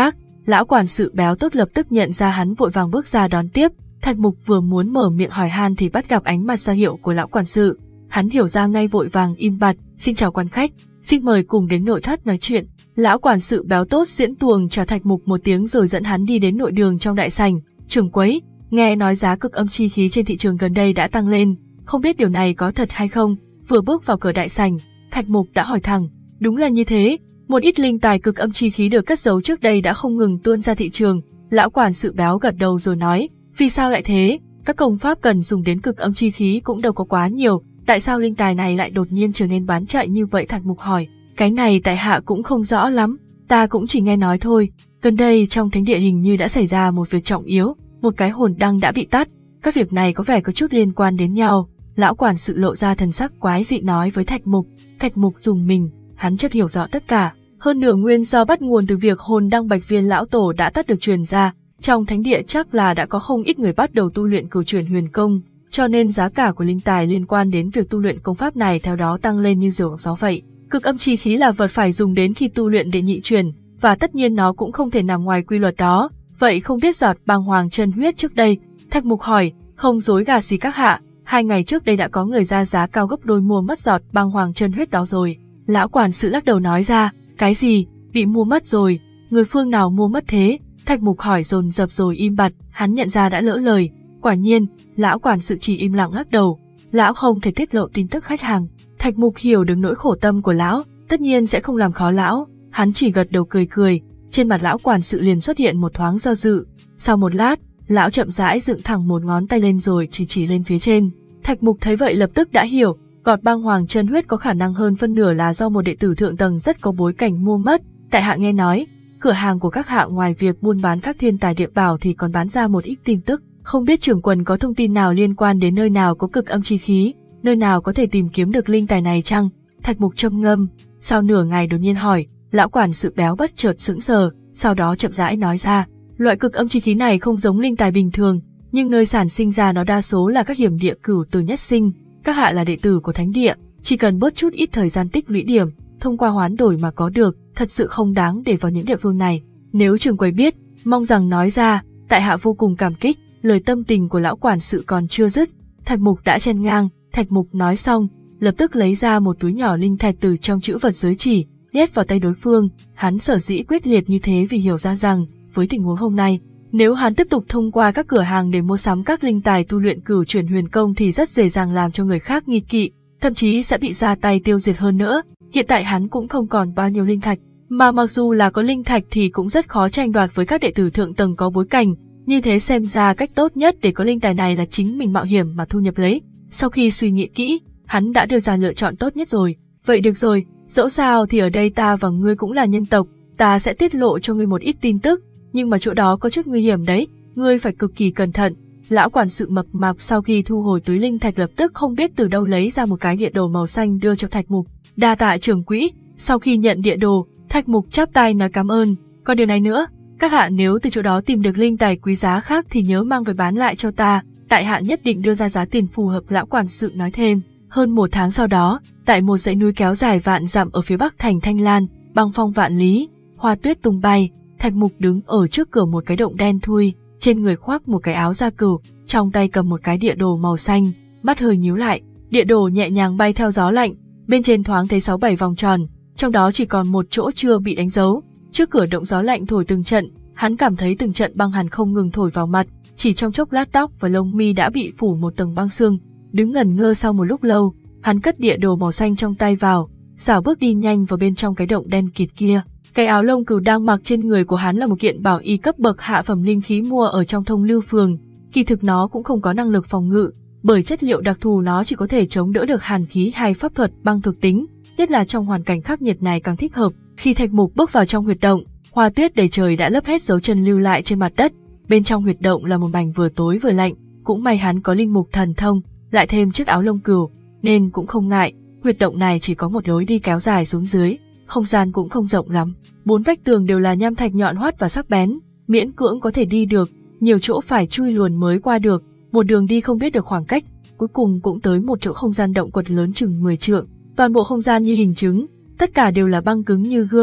Lão quản sự béo tốt lập tức nhận ra hắn, vội vàng bước ra đón tiếp. Thạch Mục vừa muốn mở miệng hỏi han thì bắt gặp ánh mặt ra hiệu của lão quản sự. Hắn hiểu ra ngay, vội vàng im bặt, xin chào quan khách, xin mời cùng đến nội thất nói chuyện. Lão quản sự béo tốt diễn tuồng chào Thạch Mục một tiếng rồi dẫn hắn đi đến nội đường trong đại sảnh. Trưởng quấy, nghe nói giá cực âm chi khí trên thị trường gần đây đã tăng lên, không biết điều này có thật hay không? Vừa bước vào cửa đại sảnh, Thạch Mục đã hỏi thẳng. Đúng là như thế, một ít linh tài cực âm chi khí được cất giấu trước đây đã không ngừng tuôn ra thị trường. Lão quản sự béo gật đầu rồi nói, vì sao lại thế? Các công pháp cần dùng đến cực âm chi khí cũng đâu có quá nhiều, tại sao linh tài này lại đột nhiên trở nên bán chạy như vậy? Thạch Mục hỏi. Cái này tại hạ cũng không rõ lắm, ta cũng chỉ nghe nói thôi. Gần đây trong thánh địa hình như đã xảy ra một việc trọng yếu, một cái hồn đăng đã bị tắt, các việc này có vẻ có chút liên quan đến nhau. Lão quản sự lộ ra thần sắc quái dị nói với Thạch Mục. Thạch Mục rùng mình, hắn chất hiểu rõ tất cả, hơn nửa nguyên do bắt nguồn từ việc hồn đăng Bạch Viên lão tổ đã tắt được truyền ra. Trong thánh địa chắc là đã có không ít người bắt đầu tu luyện cửu chuyển huyền công, cho nên giá cả của linh tài liên quan đến việc tu luyện công pháp này theo đó tăng lên như diều gió vậy. Cực âm chi khí là vật phải dùng đến khi tu luyện đệ nhị chuyển, và tất nhiên nó cũng không thể nằm ngoài quy luật đó. Vậy không biết giọt băng hoàng chân huyết trước đây? Thạch Mục hỏi. Không dối gạt gì các hạ, hai ngày trước đây đã có người ra giá cao gấp đôi mua mất giọt băng hoàng chân huyết đó rồi. Lão quản sự lắc đầu nói ra. Cái gì? Bị mua mất rồi? Người phương nào mua mất thế? Thạch Mục hỏi dồn dập rồi im bặt. Hắn nhận ra đã lỡ lời. Quả nhiên, lão quản sự chỉ im lặng lắc đầu. Lão không thể tiết lộ tin tức khách hàng. Thạch Mục hiểu được nỗi khổ tâm của lão, tất nhiên sẽ không làm khó lão. Hắn chỉ gật đầu cười cười. Trên mặt lão quản sự liền xuất hiện một thoáng do dự. Sau một lát, lão chậm rãi dựng thẳng một ngón tay lên rồi chỉ chỉ lên phía trên. Thạch Mục thấy vậy lập tức đã hiểu, gọt băng hoàng chân huyết có khả năng hơn phân nửa là do một đệ tử thượng tầng rất có bối cảnh mua mất. Tại hạ nghe nói, cửa hàng của các hạ ngoài việc buôn bán các thiên tài địa bảo thì còn bán ra một ít tin tức. Không biết trưởng quần có thông tin nào liên quan đến nơi nào có cực âm chi khí, nơi nào có thể tìm kiếm được linh tài này chăng? Thạch Mục trầm ngâm, sau nửa ngày đột nhiên hỏi. Lão quản sự béo bất chợt sững sờ, sau đó chậm rãi nói ra. Loại cực âm chi khí này không giống linh tài bình thường, nhưng nơi sản sinh ra nó đa số là các hiểm địa cửu tử nhất sinh. Các hạ là đệ tử của thánh địa, chỉ cần bớt chút ít thời gian tích lũy điểm, thông qua hoán đổi mà có được, thật sự không đáng để vào những địa phương này. Nếu trưởng quầy biết, mong rằng nói ra, tại hạ vô cùng cảm kích. Lời tâm tình của lão quản sự còn chưa dứt, Thạch Mục đã chen ngang. Thạch Mục nói xong, lập tức lấy ra một túi nhỏ linh thạch từ trong chữ vật giới chỉ, nhét vào tay đối phương. Hắn sở dĩ quyết liệt như thế vì hiểu ra rằng, với tình huống hôm nay, nếu hắn tiếp tục thông qua các cửa hàng để mua sắm các linh tài tu luyện cửu chuyển huyền công thì rất dễ dàng làm cho người khác nghi kỵ, thậm chí sẽ bị ra tay tiêu diệt hơn nữa. Hiện tại hắn cũng không còn bao nhiêu linh thạch, mà mặc dù là có linh thạch thì cũng rất khó tranh đoạt với các đệ tử thượng tầng có bối cảnh. Như thế xem ra cách tốt nhất để có linh tài này là chính mình mạo hiểm mà thu nhập lấy. Sau khi suy nghĩ kỹ, hắn đã đưa ra lựa chọn tốt nhất rồi. Vậy được rồi, dẫu sao thì ở đây ta và ngươi cũng là nhân tộc, ta sẽ tiết lộ cho ngươi một ít tin tức, nhưng mà chỗ đó có chút nguy hiểm đấy, ngươi phải cực kỳ cẩn thận. Lão quản sự mập mạp sau khi thu hồi túi linh thạch lập tức không biết từ đâu lấy ra một cái địa đồ màu xanh đưa cho Thạch Mục. Đa tạ trưởng quỹ. Sau khi nhận địa đồ, Thạch Mục chắp tay nói cảm ơn. Còn điều này nữa, các hạ nếu từ chỗ đó tìm được linh tài quý giá khác thì nhớ mang về bán lại cho ta, tại hạ nhất định đưa ra giá tiền phù hợp. Lão quản sự nói thêm. Hơn một tháng sau đó, tại một dãy núi kéo dài vạn dặm ở phía bắc thành Thanh Lan, băng phong vạn lý, hoa tuyết tung bay, Thạch Mục đứng ở trước cửa một cái động đen thui, trên người khoác một cái áo da cừu, trong tay cầm một cái địa đồ màu xanh, mắt hơi nhíu lại. Địa đồ nhẹ nhàng bay theo gió lạnh, bên trên thoáng thấy sáu bảy vòng tròn, trong đó chỉ còn một chỗ chưa bị đánh dấu. Trước cửa động gió lạnh thổi từng trận, hắn cảm thấy từng trận băng hàn không ngừng thổi vào mặt, chỉ trong chốc lát tóc và lông mi đã bị phủ một tầng băng sương. Đứng ngẩn ngơ sau một lúc lâu, hắn cất địa đồ màu xanh trong tay vào, xảo bước đi nhanh vào bên trong cái động đen kịt kia. Cái áo lông cừu đang mặc trên người của hắn là một kiện bảo y cấp bậc hạ phẩm linh khí mua ở trong Thông Lưu Phường. Kỳ thực nó cũng không có năng lực phòng ngự, bởi chất liệu đặc thù nó chỉ có thể chống đỡ được hàn khí hay pháp thuật băng thuộc tính, nhất là trong hoàn cảnh khắc nghiệt này càng thích hợp. Khi Thạch Mục bước vào trong huyệt động, hoa tuyết đầy trời đã lấp hết dấu chân lưu lại trên mặt đất. Bên trong huyệt động là một mảnh vừa tối vừa lạnh, cũng may hắn có linh mục thần thông, lại thêm chiếc áo lông cừu, nên cũng không ngại. Huyệt động này chỉ có một lối đi kéo dài xuống dưới, không gian cũng không rộng lắm. Bốn vách tường đều là nham thạch nhọn hoắt và sắc bén, miễn cưỡng có thể đi được, nhiều chỗ phải chui luồn mới qua được. Một đường đi không biết được khoảng cách, cuối cùng cũng tới một chỗ không gian động quật lớn chừng mười trượng. Toàn bộ không gian như hình trứng, tất cả đều là băng cứng như gương,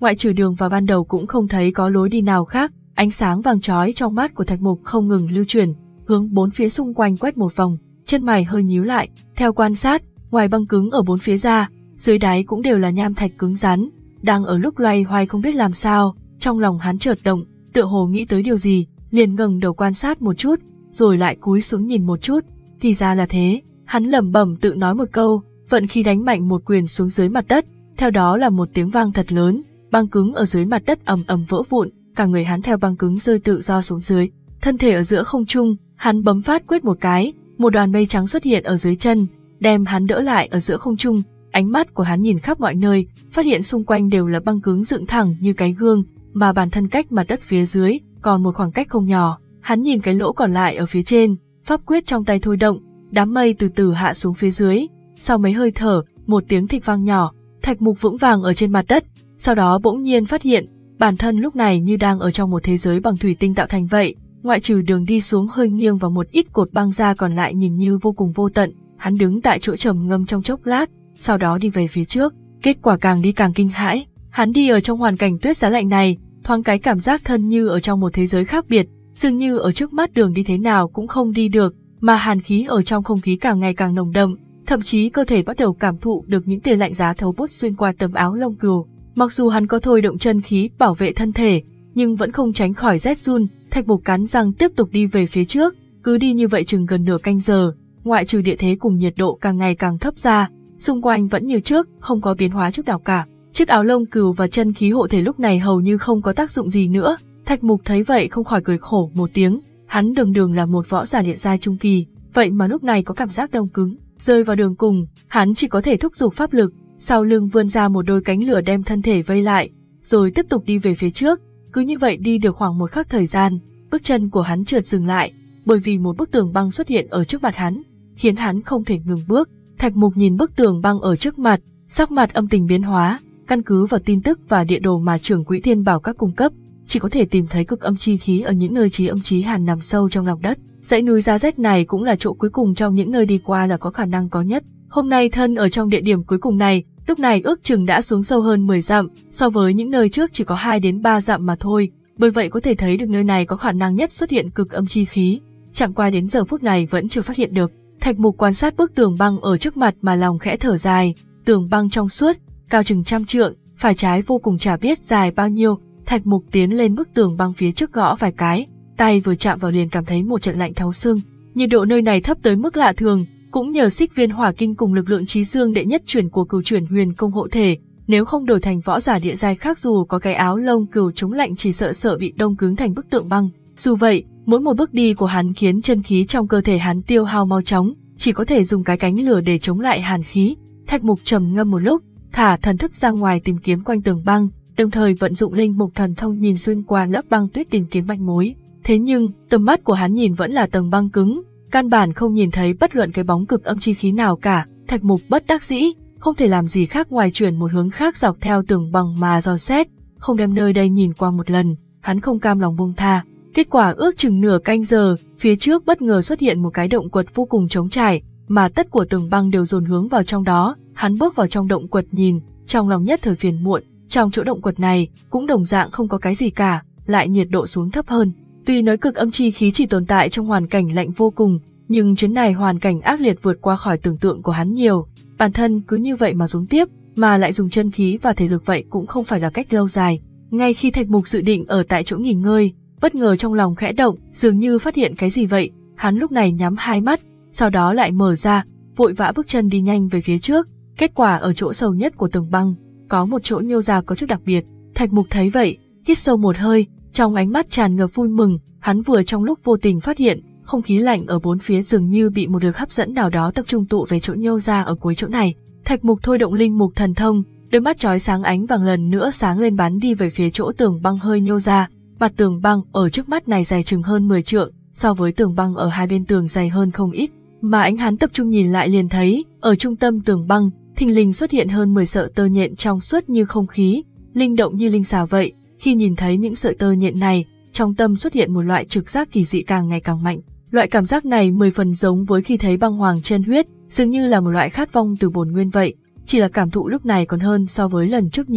ngoại trừ đường vào ban đầu cũng không thấy có lối đi nào khác. Ánh sáng vàng chói trong mắt của Thạch Mục không ngừng lưu chuyển, hướng bốn phía xung quanh quét một vòng, chân mày hơi nhíu lại, theo quan sát, ngoài băng cứng ở bốn phía ra, dưới đáy cũng đều là nham thạch cứng rắn, đang ở lúc loay hoay không biết làm sao, trong lòng hắn chợt động, tựa hồ nghĩ tới điều gì, liền ngẩng đầu quan sát một chút, rồi lại cúi xuống nhìn một chút, thì ra là thế, hắn lẩm bẩm tự nói một câu, vận khí đánh mạnh một quyền xuống dưới mặt đất, theo đó là một tiếng vang thật lớn, băng cứng ở dưới mặt đất ầm ầm vỡ vụn, cả người hắn theo băng cứng rơi tự do xuống dưới, thân thể ở giữa không trung, hắn bấm phát quyết một cái, một đoàn mây trắng xuất hiện ở dưới chân, đem hắn đỡ lại ở giữa không trung, ánh mắt của hắn nhìn khắp mọi nơi, phát hiện xung quanh đều là băng cứng dựng thẳng như cái gương, mà bản thân cách mặt đất phía dưới còn một khoảng cách không nhỏ, hắn nhìn cái lỗ còn lại ở phía trên, pháp quyết trong tay thôi động, đám mây từ từ hạ xuống phía dưới, sau mấy hơi thở, một tiếng thịch vang nhỏ, Thạch Mục vững vàng ở trên mặt đất, sau đó bỗng nhiên phát hiện, bản thân lúc này như đang ở trong một thế giới bằng thủy tinh tạo thành vậy, ngoại trừ đường đi xuống hơi nghiêng và một ít cột băng ra còn lại nhìn như vô cùng vô tận, hắn đứng tại chỗ trầm ngâm trong chốc lát, sau đó đi về phía trước, kết quả càng đi càng kinh hãi, hắn đi ở trong hoàn cảnh tuyết giá lạnh này, thoáng cái cảm giác thân như ở trong một thế giới khác biệt, dường như ở trước mắt đường đi thế nào cũng không đi được, mà hàn khí ở trong không khí càng ngày càng nồng đậm, thậm chí cơ thể bắt đầu cảm thụ được những tia lạnh giá thấu buốt xuyên qua tấm áo lông cừu. Mặc dù hắn có thôi động chân khí bảo vệ thân thể, nhưng vẫn không tránh khỏi rét run, Thạch Mục cắn răng tiếp tục đi về phía trước, cứ đi như vậy chừng gần nửa canh giờ, ngoại trừ địa thế cùng nhiệt độ càng ngày càng thấp ra, xung quanh vẫn như trước, không có biến hóa chút nào cả. Chiếc áo lông cừu và chân khí hộ thể lúc này hầu như không có tác dụng gì nữa, Thạch Mục thấy vậy không khỏi cười khổ một tiếng, hắn đường đường là một võ giả địa giai trung kỳ, vậy mà lúc này có cảm giác đông cứng, rơi vào đường cùng, hắn chỉ có thể thúc giục pháp lực, sau lưng vươn ra một đôi cánh lửa đem thân thể vây lại, rồi tiếp tục đi về phía trước, cứ như vậy đi được khoảng một khắc thời gian, bước chân của hắn chợt dừng lại, bởi vì một bức tường băng xuất hiện ở trước mặt hắn, khiến hắn không thể ngừng bước. Thạch Mục nhìn bức tường băng ở trước mặt, sắc mặt âm tình biến hóa, căn cứ vào tin tức và địa đồ mà trưởng quỹ Thiên Bảo Các cung cấp, chỉ có thể tìm thấy cực âm chi khí ở những nơi chí âm chí hàn nằm sâu trong lòng đất. Dãy núi giá rét này cũng là chỗ cuối cùng trong những nơi đi qua là có khả năng có nhất. Hôm nay thân ở trong địa điểm cuối cùng này, lúc này ước chừng đã xuống sâu hơn mười dặm, so với những nơi trước chỉ có hai đến ba dặm mà thôi, bởi vậy có thể thấy được nơi này có khả năng nhất xuất hiện cực âm chi khí. Chẳng qua đến giờ phút này vẫn chưa phát hiện được. Thạch Mục quan sát bức tường băng ở trước mặt mà lòng khẽ thở dài, tường băng trong suốt, cao chừng trăm trượng, phải trái vô cùng chả biết dài bao nhiêu. Thạch Mục tiến lên bức tường băng phía trước gõ vài cái, tay vừa chạm vào liền cảm thấy một trận lạnh thấu xương. Nhiệt độ nơi này thấp tới mức lạ thường, cũng nhờ xích viên hỏa kinh cùng lực lượng trí dương đệ nhất chuyển của cửu chuyển huyền công hộ thể, nếu không đổi thành võ giả địa giai khác dù có cái áo lông cừu chống lạnh chỉ sợ sợ bị đông cứng thành bức tượng băng. Dù vậy, mỗi một bước đi của hắn khiến chân khí trong cơ thể hắn tiêu hao mau chóng, chỉ có thể dùng cái cánh lửa để chống lại hàn khí. Thạch Mục trầm ngâm một lúc, thả thần thức ra ngoài tìm kiếm quanh tường băng, đồng thời vận dụng linh mục thần thông nhìn xuyên qua lớp băng tuyết tìm kiếm manh mối. Thế nhưng, tầm mắt của hắn nhìn vẫn là tầng băng cứng, căn bản không nhìn thấy bất luận cái bóng cực âm chi khí nào cả. Thạch Mục bất đắc dĩ, không thể làm gì khác ngoài chuyển một hướng khác dọc theo tường băng mà dò xét, không đem nơi đây nhìn qua một lần, hắn không cam lòng buông tha. Kết quả ước chừng nửa canh giờ, phía trước bất ngờ xuất hiện một cái động quật vô cùng trống trải, mà tất của tường băng đều dồn hướng vào trong đó. Hắn bước vào trong động quật nhìn, trong lòng nhất thời phiền muộn, trong chỗ động quật này cũng đồng dạng không có cái gì cả, lại nhiệt độ xuống thấp hơn. Tuy nói cực âm chi khí chỉ tồn tại trong hoàn cảnh lạnh vô cùng, nhưng chuyến này hoàn cảnh ác liệt vượt qua khỏi tưởng tượng của hắn nhiều. Bản thân cứ như vậy mà xuống tiếp, mà lại dùng chân khí và thể lực vậy cũng không phải là cách lâu dài. Ngay khi Thạch Mục dự định ở tại chỗ nghỉ ngơi, bất ngờ trong lòng khẽ động, dường như phát hiện cái gì vậy, hắn lúc này nhắm hai mắt, sau đó lại mở ra, vội vã bước chân đi nhanh về phía trước. Kết quả ở chỗ sâu nhất của tường băng, có một chỗ nhô ra có chút đặc biệt. Thạch Mục thấy vậy, hít sâu một hơi, trong ánh mắt tràn ngập vui mừng, hắn vừa trong lúc vô tình phát hiện, không khí lạnh ở bốn phía dường như bị một lực hấp dẫn nào đó tập trung tụ về chỗ nhô ra ở cuối chỗ này. Thạch Mục thôi động linh mục thần thông, đôi mắt chói sáng ánh vàng lần nữa sáng lên bắn đi về phía chỗ tường băng hơi nhô ra. Mặt tường băng ở trước mắt này dài chừng hơn mười trượng, so với tường băng ở hai bên tường dày hơn không ít, mà ánh hắn tập trung nhìn lại liền thấy, ở trung tâm tường băng, thình lình xuất hiện hơn mười sợi tơ nhện trong suốt như không khí, linh động như linh xà vậy. Khi nhìn thấy những sợi tơ nhện này, trong tâm xuất hiện một loại trực giác kỳ dị càng ngày càng mạnh. Loại cảm giác này mười phần giống với khi thấy băng hoàng chân huyết, dường như là một loại khát vọng từ bổn nguyên vậy, chỉ là cảm thụ lúc này còn hơn so với lần trước nhiều.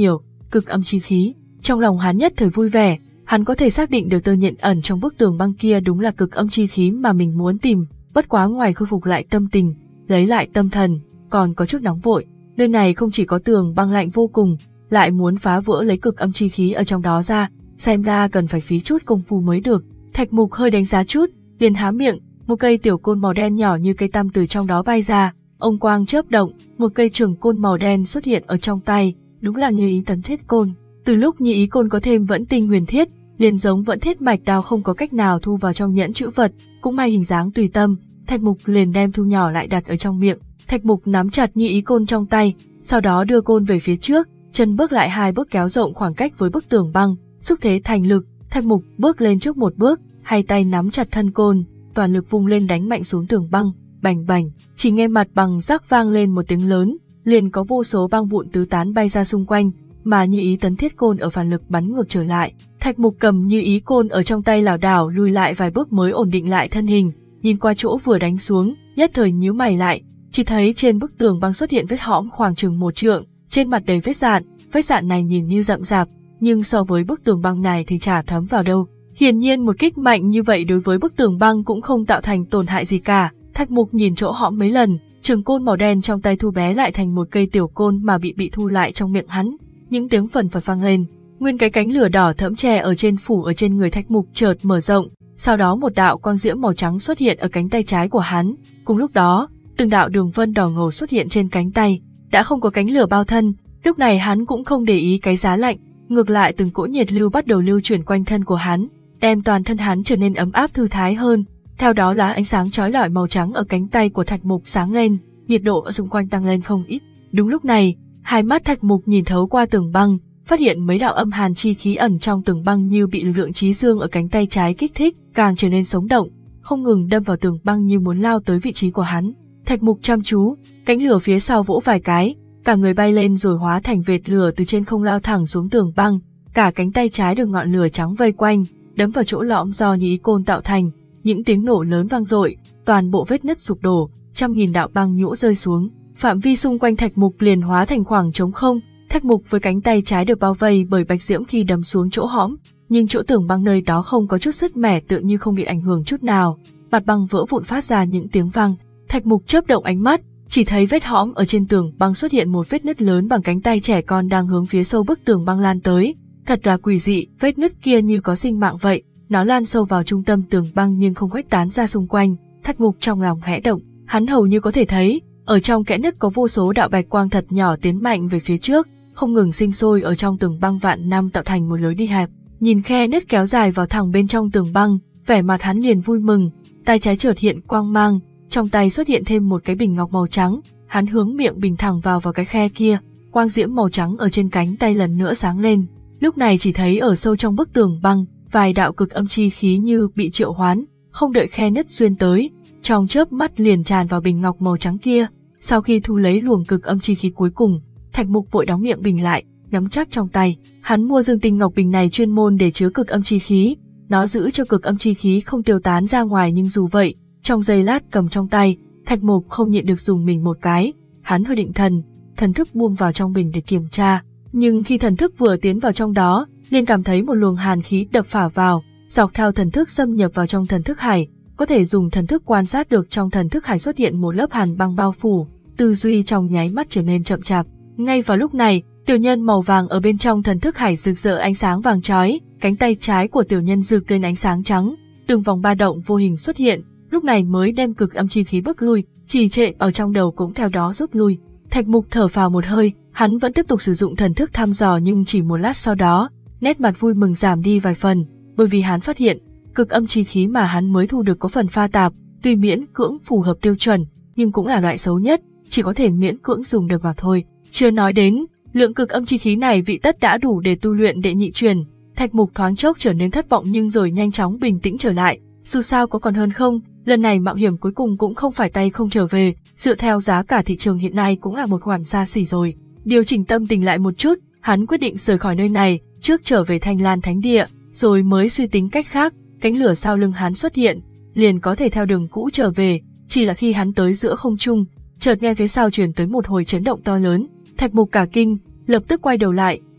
cực âm chi khí. Trong lòng hắn nhất thời vui vẻ, hắn có thể xác định được tơ nhện ẩn trong bức tường băng kia đúng là cực âm chi khí mà mình muốn tìm, bất quá ngoài khôi phục lại tâm tình, lấy lại tâm thần, còn có chút nóng vội. Nơi này không chỉ có tường băng lạnh vô cùng, lại muốn phá vỡ lấy cực âm chi khí ở trong đó ra, xem ra cần phải phí chút công phu mới được. Thạch Mục hơi đánh giá chút, liền há miệng, một cây tiểu côn màu đen nhỏ như cây tăm từ trong đó bay ra, ông quang chớp động, một cây trường côn màu đen xuất hiện ở trong tay, đúng là Như Ý Tấn Thiết Côn. Từ lúc Như Ý Côn có thêm Vẫn Tinh Huyền Thiết, liền giống Vẫn Thiết Mạch Đao không có cách nào thu vào trong nhẫn trữ vật, cũng may hình dáng tùy tâm, Thạch Mục liền đem thu nhỏ lại đặt ở trong miệng. Thạch Mục nắm chặt Như Ý Côn trong tay, sau đó đưa côn về phía trước, chân bước lại hai bước kéo rộng khoảng cách với bức tường băng, xúc thế thành lực, Thạch Mục bước lên trước một bước, hai tay nắm chặt thân côn, toàn lực vung lên đánh mạnh xuống tường băng, bành bành, chỉ nghe mặt bằng rắc vang lên một tiếng lớn, liền có vô số băng vụn tứ tán bay ra xung quanh, mà Như Ý Tấn Thiết Côn ở phản lực bắn ngược trở lại. Thạch Mục cầm Như Ý Côn ở trong tay lảo đảo lùi lại vài bước mới ổn định lại thân hình, nhìn qua chỗ vừa đánh xuống, nhất thời nhíu mày lại, chỉ thấy trên bức tường băng xuất hiện vết hõm khoảng chừng một trượng, trên mặt đầy vết dạn, vết dạn này nhìn như rậm rạp, nhưng so với bức tường băng này thì chả thấm vào đâu. Hiển nhiên một kích mạnh như vậy đối với bức tường băng cũng không tạo thành tổn hại gì cả. Thạch Mục nhìn chỗ hõm mấy lần, trường côn màu đen trong tay thu bé lại thành một cây tiểu côn mà bị bị thu lại trong miệng hắn. Những tiếng phần phật vang lên, nguyên cái cánh lửa đỏ thẫm che ở trên phủ ở trên người Thạch Mục chợt mở rộng, sau đó một đạo quang diễm màu trắng xuất hiện ở cánh tay trái của hắn. Cùng lúc đó, từng đạo đường vân đỏ ngầu xuất hiện trên cánh tay, đã không có cánh lửa bao thân. Lúc này hắn cũng không để ý cái giá lạnh, ngược lại từng cỗ nhiệt lưu bắt đầu lưu chuyển quanh thân của hắn, đem toàn thân hắn trở nên ấm áp thư thái hơn. Theo đó là ánh sáng chói lọi màu trắng ở cánh tay của Thạch Mục sáng lên, nhiệt độ ở xung quanh tăng lên không ít. Đúng lúc này, hai mắt Thạch Mục nhìn thấu qua tường băng, phát hiện mấy đạo âm hàn chi khí ẩn trong tường băng như bị lực lượng chí dương ở cánh tay trái kích thích, càng trở nên sống động, không ngừng đâm vào tường băng như muốn lao tới vị trí của hắn. Thạch Mục chăm chú, cánh lửa phía sau vỗ vài cái, cả người bay lên rồi hóa thành vệt lửa từ trên không lao thẳng xuống tường băng, cả cánh tay trái được ngọn lửa trắng vây quanh, đấm vào chỗ lõm do Như Ý Côn tạo thành, những tiếng nổ lớn vang dội, toàn bộ vết nứt sụp đổ, trăm nghìn đạo băng nhũ rơi xuống, phạm vi xung quanh Thạch Mục liền hóa thành khoảng trống không. Thạch Mục với cánh tay trái được bao vây bởi bạch diễm khi đấm xuống chỗ hõm, nhưng chỗ tường băng nơi đó không có chút sứt mẻ, tựa như không bị ảnh hưởng chút nào, mặt băng vỡ vụn phát ra những tiếng vang. Thạch Mục chớp động ánh mắt, chỉ thấy vết hõm ở trên tường băng xuất hiện một vết nứt lớn bằng cánh tay trẻ con đang hướng phía sâu bức tường băng lan tới. Thật là quỷ dị, vết nứt kia như có sinh mạng vậy, nó lan sâu vào trung tâm tường băng nhưng không khuếch tán ra xung quanh. Thạch Mục trong lòng khẽ động, hắn hầu như có thể thấy, ở trong kẽ nứt có vô số đạo bạch quang thật nhỏ tiến mạnh về phía trước, không ngừng sinh sôi ở trong tường băng vạn năm tạo thành một lối đi hẹp. Nhìn khe nứt kéo dài vào thẳng bên trong tường băng, vẻ mặt hắn liền vui mừng, tay trái chợt hiện quang mang, trong tay xuất hiện thêm một cái bình ngọc màu trắng, hắn hướng miệng bình thẳng vào vào cái khe kia, quang diễm màu trắng ở trên cánh tay lần nữa sáng lên. Lúc này chỉ thấy ở sâu trong bức tường băng, vài đạo cực âm chi khí như bị triệu hoán, không đợi khe nứt xuyên tới, trong chớp mắt liền tràn vào bình ngọc màu trắng kia. Sau khi thu lấy luồng cực âm chi khí cuối cùng, Thạch Mục vội đóng miệng bình lại, nắm chắc trong tay. Hắn mua Dương Tinh Ngọc bình này chuyên môn để chứa cực âm chi khí, nó giữ cho cực âm chi khí không tiêu tán ra ngoài, nhưng dù vậy, trong giây lát cầm trong tay, Thạch Mục không nhịn được dùng mình một cái. Hắn hơi định thần, thần thức buông vào trong bình để kiểm tra, nhưng khi thần thức vừa tiến vào trong đó, liền cảm thấy một luồng hàn khí đập phả vào, dọc theo thần thức xâm nhập vào trong thần thức hải, có thể dùng thần thức quan sát được trong thần thức hải xuất hiện một lớp hàn băng bao phủ, tư duy trong nháy mắt trở nên chậm chạp. Ngay vào lúc này, tiểu nhân màu vàng ở bên trong thần thức hải rực rỡ ánh sáng vàng chói, cánh tay trái của tiểu nhân rực lên ánh sáng trắng, từng vòng ba động vô hình xuất hiện, lúc này mới đem cực âm chi khí bước lui, trì trệ ở trong đầu cũng theo đó rút lui. Thạch Mục thở phào một hơi, hắn vẫn tiếp tục sử dụng thần thức thăm dò, nhưng chỉ một lát sau đó, nét mặt vui mừng giảm đi vài phần, bởi vì hắn phát hiện, cực âm chi khí mà hắn mới thu được có phần pha tạp, tuy miễn cưỡng phù hợp tiêu chuẩn, nhưng cũng là loại xấu nhất, chỉ có thể miễn cưỡng dùng được mà thôi. Chưa nói đến, lượng cực âm chi khí này vị tất đã đủ để tu luyện đệ nhị truyền. Thạch Mục thoáng chốc trở nên thất vọng nhưng rồi nhanh chóng bình tĩnh trở lại, dù sao có còn hơn không, lần này mạo hiểm cuối cùng cũng không phải tay không trở về, dựa theo giá cả thị trường hiện nay cũng là một khoản xa xỉ rồi. Điều chỉnh tâm tình lại một chút, hắn quyết định rời khỏi nơi này, trước trở về Thanh Lan Thánh Địa, rồi mới suy tính cách khác. Cánh lửa sau lưng hắn xuất hiện, liền có thể theo đường cũ trở về, chỉ là khi hắn tới giữa không trung, chợt nghe phía sau truyền tới một hồi chấn động to lớn. Thạch Mục cả kinh, lập tức quay đầu lại,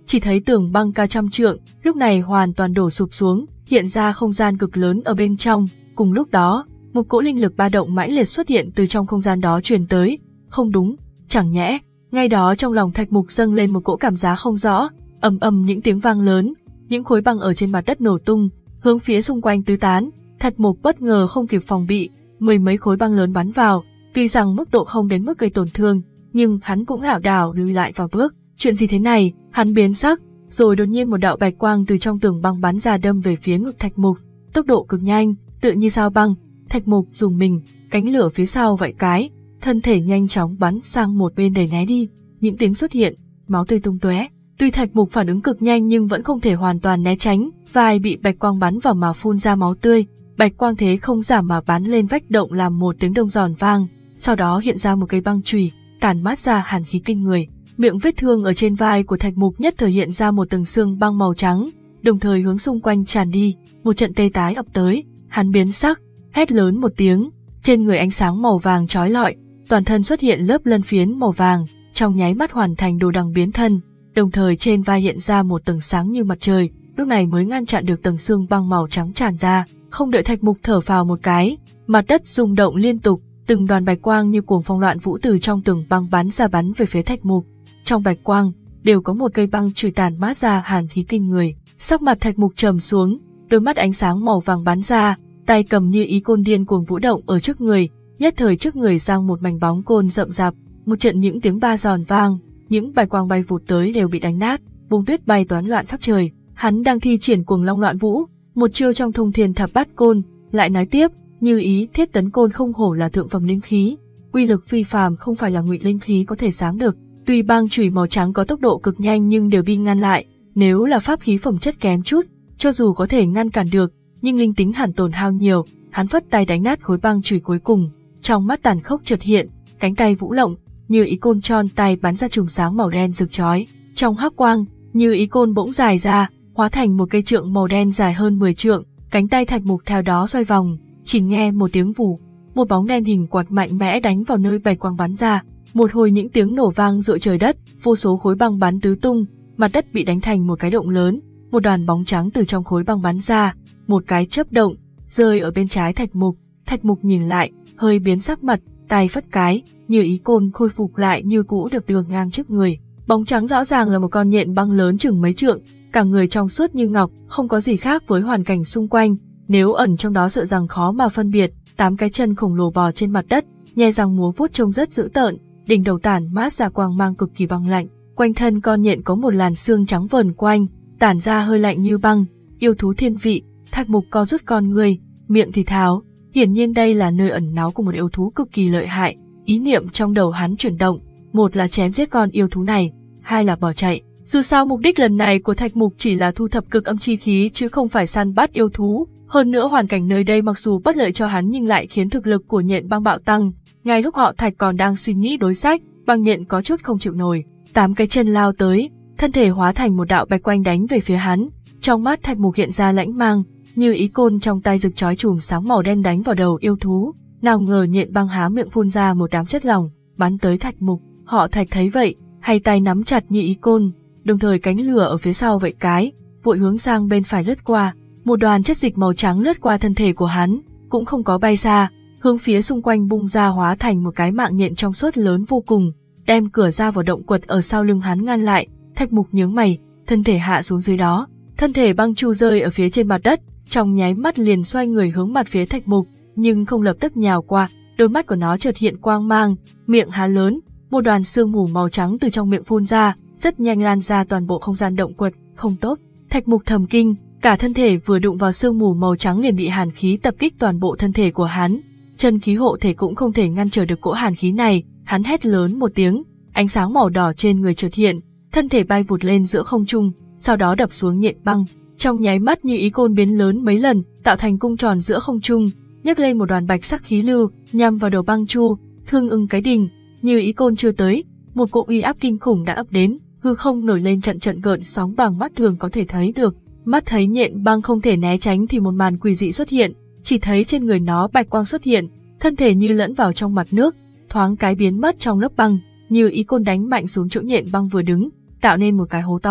chỉ thấy tường băng cao trăm trượng, lúc này hoàn toàn đổ sụp xuống, hiện ra không gian cực lớn ở bên trong. Cùng lúc đó, một cỗ linh lực ba động mãnh liệt xuất hiện từ trong không gian đó truyền tới. Không đúng, chẳng nhẽ, ngay đó trong lòng Thạch Mục dâng lên một cỗ cảm giác không rõ, ầm ầm những tiếng vang lớn, những khối băng ở trên mặt đất nổ tung, hướng phía xung quanh tứ tán. Thạch Mục bất ngờ không kịp phòng bị, mười mấy khối băng lớn bắn vào, tuy rằng mức độ không đến mức gây tổn thương, nhưng hắn cũng lảo đảo lùi lại vài bước. Chuyện gì thế này? Hắn biến sắc, rồi đột nhiên một đạo bạch quang từ trong tường băng bắn ra đâm về phía ngực Thạch Mục, tốc độ cực nhanh, tựa như sao băng. Thạch Mục dùng mình, cánh lửa phía sau vẫy cái, thân thể nhanh chóng bắn sang một bên để né đi. Những tiếng xuất hiện, máu tươi tung tóe. Tuy Thạch Mục phản ứng cực nhanh nhưng vẫn không thể hoàn toàn né tránh, vai bị bạch quang bắn vào mà phun ra máu tươi. Bạch quang thế không giảm mà bắn lên vách động làm một tiếng đông giòn vang, sau đó hiện ra một cây băng chùy, tản mát ra hàn khí kinh người. Miệng vết thương ở trên vai của Thạch Mục nhất thời hiện ra một tầng xương băng màu trắng, đồng thời hướng xung quanh tràn đi. Một trận tê tái ập tới, hắn biến sắc, hét lớn một tiếng, trên người ánh sáng màu vàng chói lọi, toàn thân xuất hiện lớp lân phiến màu vàng, trong nháy mắt hoàn thành đồ đằng biến thân, đồng thời trên vai hiện ra một tầng sáng như mặt trời, lúc này mới ngăn chặn được tầng xương băng màu trắng tràn ra. Không đợi Thạch Mục thở phào một cái, mặt đất rung động liên tục, từng đoàn bạch quang như cuồng phong loạn vũ từ trong tường băng bắn ra bắn về phía Thạch Mục. Trong bạch quang đều có một cây băng chùy tàn mát ra hàn khí kinh người. Sắc mặt Thạch Mục trầm xuống, đôi mắt ánh sáng màu vàng bắn ra, tay cầm như ý côn điên cuồng vũ động ở trước người, nhất thời trước người giăng một mảnh bóng côn rậm rạp, một trận những tiếng ba giòn vang, những bạch quang bay vụt tới đều bị đánh nát, bông tuyết bay toán loạn khắp trời. Hắn đang thi triển cuồng long loạn vũ, một chiêu trong Thông Thiên Thập Bát Côn. Lại nói tiếp, như ý thiết tấn côn không hổ là thượng phẩm linh khí, uy lực phi phàm, không phải là ngụy linh khí có thể sáng được. Tuy băng chùy màu trắng có tốc độ cực nhanh nhưng đều bị ngăn lại, nếu là pháp khí phẩm chất kém chút, cho dù có thể ngăn cản được, nhưng linh tính hẳn tổn hao nhiều. Hắn phất tay đánh nát khối băng chùy cuối cùng, trong mắt tàn khốc chợt hiện, cánh tay vũ lộng, như ý côn tròn tay bắn ra chùm sáng màu đen rực chói. Trong hắc quang, như ý côn bỗng dài ra, hóa thành một cây trượng màu đen dài hơn mười trượng, cánh tay Thạch Mục theo đó xoay vòng, chỉ nghe một tiếng vù, một bóng đen hình quạt mạnh mẽ đánh vào nơi bạch quang bắn ra. Một hồi những tiếng nổ vang rội trời đất, vô số khối băng bắn tứ tung, mặt đất bị đánh thành một cái động lớn, một đoàn bóng trắng từ trong khối băng bắn ra, một cái chớp động, rơi ở bên trái Thạch Mục. Thạch Mục nhìn lại, hơi biến sắc mặt, tay phất cái, như ý côn khôi phục lại như cũ được đưa ngang trước người. Bóng trắng rõ ràng là một con nhện băng lớn chừng mấy trượng, cả người trong suốt như ngọc, không có gì khác với hoàn cảnh xung quanh, nếu ẩn trong đó sợ rằng khó mà phân biệt. Tám cái chân khổng lồ bò trên mặt đất, nhe răng múa vuốt trông rất dữ tợn, đỉnh đầu tản mát ra quang mang cực kỳ băng lạnh, quanh thân con nhện có một làn xương trắng vờn quanh, tản ra hơi lạnh như băng. Yêu thú thiên vị. Thạch Mục co rút con người, miệng thì thào, hiển nhiên đây là nơi ẩn náu của một yêu thú cực kỳ lợi hại. Ý niệm trong đầu hắn chuyển động, một là chém giết con yêu thú này, hai là bỏ chạy. Dù sao mục đích lần này của Thạch Mục chỉ là thu thập cực âm chi khí chứ không phải săn bắt yêu thú. Hơn nữa hoàn cảnh nơi đây mặc dù bất lợi cho hắn nhưng lại khiến thực lực của nhện băng bạo tăng. Ngay lúc họ Thạch còn đang suy nghĩ đối sách, băng nhện có chút không chịu nổi, tám cái chân lao tới, thân thể hóa thành một đạo bạch quang đánh về phía hắn. Trong mắt Thạch Mục hiện ra lãnh mang, như ý côn trong tay rực chói chùm sáng màu đen đánh vào đầu yêu thú. Nào ngờ nhện băng há miệng phun ra một đám chất lỏng, bắn tới Thạch Mục. Họ Thạch thấy vậy, hai tay nắm chặt như ý côn, đồng thời cánh lửa ở phía sau vậy cái, vội hướng sang bên phải lướt qua. Một đoàn chất dịch màu trắng lướt qua thân thể của hắn, cũng không có bay xa, hướng phía xung quanh bung ra hóa thành một cái mạng nhện trong suốt lớn vô cùng, đem cửa ra vào động quật ở sau lưng hắn ngăn lại. Thạch Mục nhướng mày, thân thể hạ xuống dưới đó, thân thể băng chu rơi ở phía trên mặt đất, trong nháy mắt liền xoay người hướng mặt phía Thạch Mục, nhưng không lập tức nhào qua, đôi mắt của nó chợt hiện quang mang, miệng há lớn, một đoàn sương mù màu trắng từ trong miệng phun ra, rất nhanh lan ra toàn bộ không gian động quật. Không tốt. Thạch Mục thầm kinh, cả thân thể vừa đụng vào sương mù màu trắng liền bị hàn khí tập kích toàn bộ thân thể của hắn. Chân khí hộ thể cũng không thể ngăn trở được cỗ hàn khí này, hắn hét lớn một tiếng, ánh sáng màu đỏ trên người chợt hiện, thân thể bay vụt lên giữa không trung, sau đó đập xuống nhện băng. Trong nháy mắt như ý côn biến lớn mấy lần, tạo thành cung tròn giữa không trung, nhấc lên một đoàn bạch sắc khí lưu, nhằm vào đầu băng chu, thương ưng cái đình. Như ý côn chưa tới, một cỗ uy áp kinh khủng đã ập đến, hư không nổi lên trận trận gợn sóng bằng mắt thường có thể thấy được. Mắt thấy nhện băng không thể né tránh thì một màn quỷ dị xuất hiện, chỉ thấy trên người nó bạch quang xuất hiện, thân thể như lẫn vào trong mặt nước, thoáng cái biến mất trong lớp băng. Như ý côn đánh mạnh xuống chỗ nhện băng vừa đứng, tạo nên một cái hố to.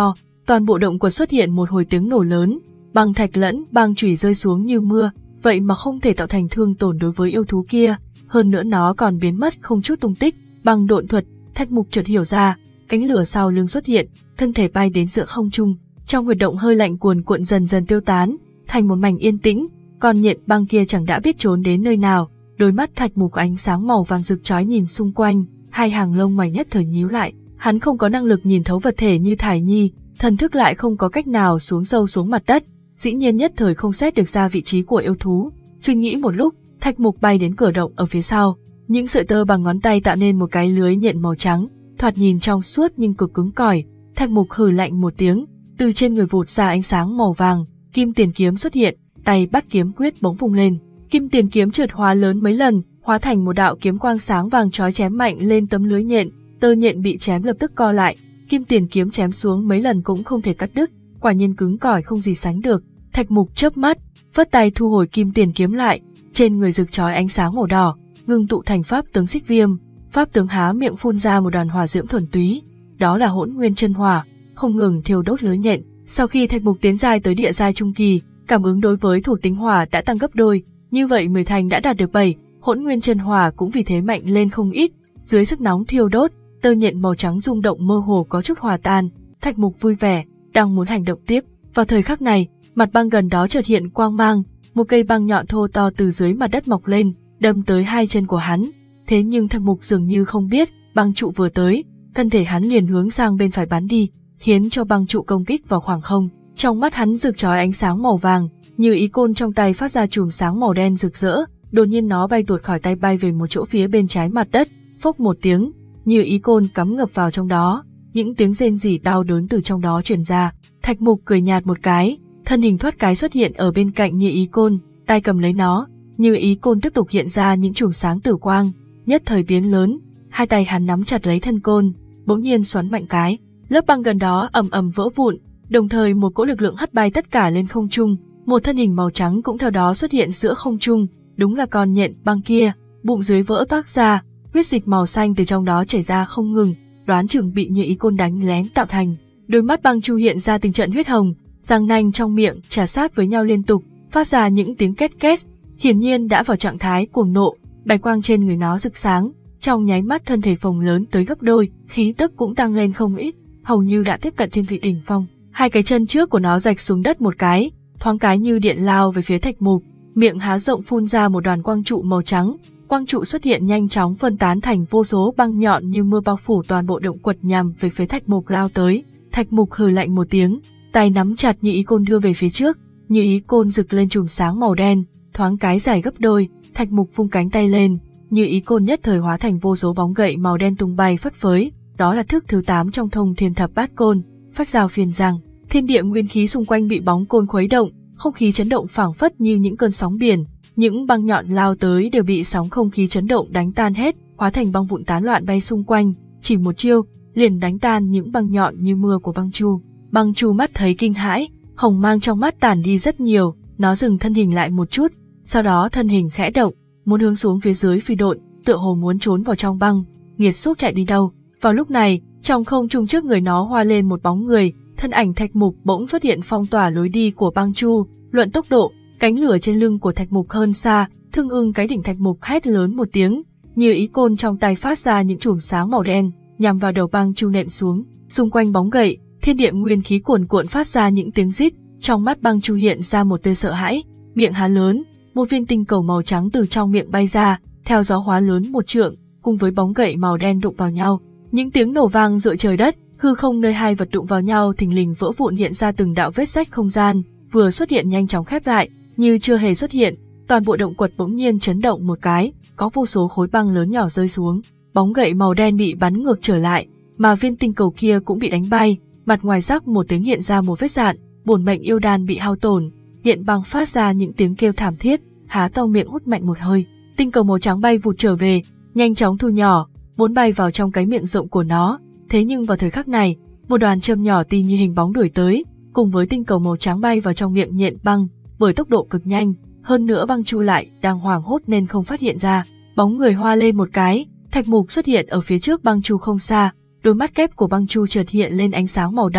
toàn bộ động quật xuất hiện một hồi tiếng nổ lớn, băng thạch lẫn băng chùy rơi xuống như mưa, vậy mà không thể tạo thành thương tổn đối với yêu thú kia, hơn nữa nó còn biến mất không chút tung tích. Bằng độn thuật, Thạch Mục chợt hiểu ra, cánh lửa sau lưng xuất hiện, thân thể bay đến giữa không trung, trong huyệt động hơi lạnh cuồn cuộn dần dần tiêu tán, thành một mảnh yên tĩnh, còn nhện băng kia chẳng đã biết trốn đến nơi nào. Đôi mắt Thạch Mục có ánh sáng màu vàng rực chói nhìn xung quanh, hai hàng lông mày nhất thời nhíu lại, hắn không có năng lực nhìn thấu vật thể như Thải Nhi, thần thức lại không có cách nào xuống sâu xuống mặt đất, dĩ nhiên nhất thời không xét được ra vị trí của yêu thú. Suy nghĩ một lúc, Thạch Mục bay đến cửa động ở phía sau, những sợi tơ bằng ngón tay tạo nên một cái lưới nhện màu trắng, thoạt nhìn trong suốt nhưng cực cứng cỏi. Thạch Mục hừ lạnh một tiếng, từ trên người vụt ra ánh sáng màu vàng, kim tiền kiếm xuất hiện, tay bắt kiếm quyết bỗng vung lên, kim tiền kiếm chợt hóa lớn mấy lần, hóa thành một đạo kiếm quang sáng vàng chói chém mạnh lên tấm lưới nhện, tơ nhện bị chém lập tức co lại, kim tiền kiếm chém xuống mấy lần cũng không thể cắt đứt, quả nhiên cứng cỏi không gì sánh được. Thạch Mục chớp mắt, vất tay thu hồi kim tiền kiếm lại, trên người rực chói ánh sáng màu đỏ, ngưng tụ thành pháp tướng Xích Viêm. Pháp tướng há miệng phun ra một đoàn hỏa diễm thuần túy, đó là Hỗn Nguyên Chân Hỏa, không ngừng thiêu đốt lưới nhện. Sau khi Thạch Mục tiến giai tới địa giai trung kỳ, cảm ứng đối với thuộc tính hỏa đã tăng gấp đôi, như vậy mười thành đã đạt được bảy, Hỗn Nguyên Chân Hỏa cũng vì thế mạnh lên không ít. Dưới sức nóng thiêu đốt, tơ nhện màu trắng rung động mơ hồ có chút hòa tan. Thạch Mục vui vẻ, đang muốn hành động tiếp. Vào thời khắc này, mặt băng gần đó chợt hiện quang mang, một cây băng nhọn thô to từ dưới mặt đất mọc lên, đâm tới hai chân của hắn. Thế nhưng Thạch Mục dường như không biết, băng trụ vừa tới, thân thể hắn liền hướng sang bên phải bắn đi, khiến cho băng trụ công kích vào khoảng không. Trong mắt hắn rực chói ánh sáng màu vàng, như ý côn trong tay phát ra chùm sáng màu đen rực rỡ, đột nhiên nó bay tuột khỏi tay bay về một chỗ phía bên trái mặt đất, phốc một tiếng, như ý côn cắm ngập vào trong đó, những tiếng rên rỉ đau đớn từ trong đó truyền ra. Thạch Mục cười nhạt một cái, thân hình thoát cái xuất hiện ở bên cạnh như ý côn, tay cầm lấy nó, như ý côn tiếp tục hiện ra những chùm sáng tử quang, nhất thời biến lớn, hai tay hắn nắm chặt lấy thân côn, bỗng nhiên xoắn mạnh cái, lớp băng gần đó ầm ầm vỡ vụn, đồng thời một cỗ lực lượng hất bay tất cả lên không trung, một thân hình màu trắng cũng theo đó xuất hiện giữa không trung, đúng là con nhện băng kia, bụng dưới vỡ toác ra, huyết dịch màu xanh từ trong đó chảy ra không ngừng, đoán chừng bị như ý côn đánh lén tạo thành. Đôi mắt băng chu hiện ra từng trận huyết hồng, răng nanh trong miệng chà sát với nhau liên tục, phát ra những tiếng két két, hiển nhiên đã vào trạng thái cuồng nộ. Bạch quang trên người nó rực sáng, trong nháy mắt thân thể phồng lớn tới gấp đôi, khí tức cũng tăng lên không ít, hầu như đã tiếp cận thiên vị đỉnh phong. Hai cái chân trước của nó rạch xuống đất một cái, thoáng cái như điện lao về phía Thạch Mục, miệng há rộng phun ra một đoàn quang trụ màu trắng. Quang trụ xuất hiện nhanh chóng phân tán thành vô số băng nhọn như mưa bao phủ toàn bộ động quật nhằm về phía Thạch Mục lao tới. Thạch Mục hừ lạnh một tiếng, tay nắm chặt như ý côn đưa về phía trước, như ý côn rực lên chùm sáng màu đen, thoáng cái dài gấp đôi. Thạch Mục vung cánh tay lên, như ý côn nhất thời hóa thành vô số bóng gậy màu đen tung bay phất phới, đó là thức thứ tám trong Thông Thiên Thập Bát Côn, phách rào phiền rằng, thiên địa nguyên khí xung quanh bị bóng côn khuấy động, không khí chấn động phảng phất như những cơn sóng biển, những băng nhọn lao tới đều bị sóng không khí chấn động đánh tan hết, hóa thành băng vụn tán loạn bay xung quanh, chỉ một chiêu, liền đánh tan những băng nhọn như mưa của băng chu. Băng chu mắt thấy kinh hãi, hồng mang trong mắt tản đi rất nhiều, nó dừng thân hình lại một chút, sau đó thân hình khẽ động, muốn hướng xuống phía dưới phi độn, tựa hồ muốn trốn vào trong băng. Nghiệt xúc chạy đi đâu? Vào lúc này, trong không trung trước người nó hoa lên một bóng người, thân ảnh Thạch Mục bỗng xuất hiện phong tỏa lối đi của băng chu. Luận tốc độ, cánh lửa trên lưng của Thạch Mục hơn xa, thương ưng cái đỉnh Thạch Mục hét lớn một tiếng, như ý côn trong tay phát ra những chùm sáng màu đen, nhằm vào đầu băng chu nện xuống. Xung quanh bóng gậy, thiên địa nguyên khí cuồn cuộn phát ra những tiếng rít, trong mắt băng chu hiện ra một tia sợ hãi, miệng há lớn, một viên tinh cầu màu trắng từ trong miệng bay ra, theo gió hóa lớn một trượng, cùng với bóng gậy màu đen đụng vào nhau. Những tiếng nổ vang rội trời đất, hư không nơi hai vật đụng vào nhau thình lình vỡ vụn, hiện ra từng đạo vết rách không gian, vừa xuất hiện nhanh chóng khép lại, như chưa hề xuất hiện. Toàn bộ động quật bỗng nhiên chấn động một cái, có vô số khối băng lớn nhỏ rơi xuống, bóng gậy màu đen bị bắn ngược trở lại, mà viên tinh cầu kia cũng bị đánh bay, mặt ngoài rắc một tiếng hiện ra một vết rạn, bổn mệnh yêu đan bị hao tổn, hiện băng phát ra những tiếng kêu thảm thiết, há to miệng hút mạnh một hơi. Tinh cầu màu trắng bay vụt trở về, nhanh chóng thu nhỏ, muốn bay vào trong cái miệng rộng của nó. Thế nhưng vào thời khắc này, một đoàn châm nhỏ tì như hình bóng đuổi tới, cùng với tinh cầu màu trắng bay vào trong miệng nhện băng, bởi tốc độ cực nhanh, hơn nữa băng chu lại đang hoảng hốt nên không phát hiện ra. Bóng người hoa lên một cái, Thạch Mục xuất hiện ở phía trước băng chu không xa, đôi mắt kép của băng chu chợt hiện lên ánh sáng màu đỏ,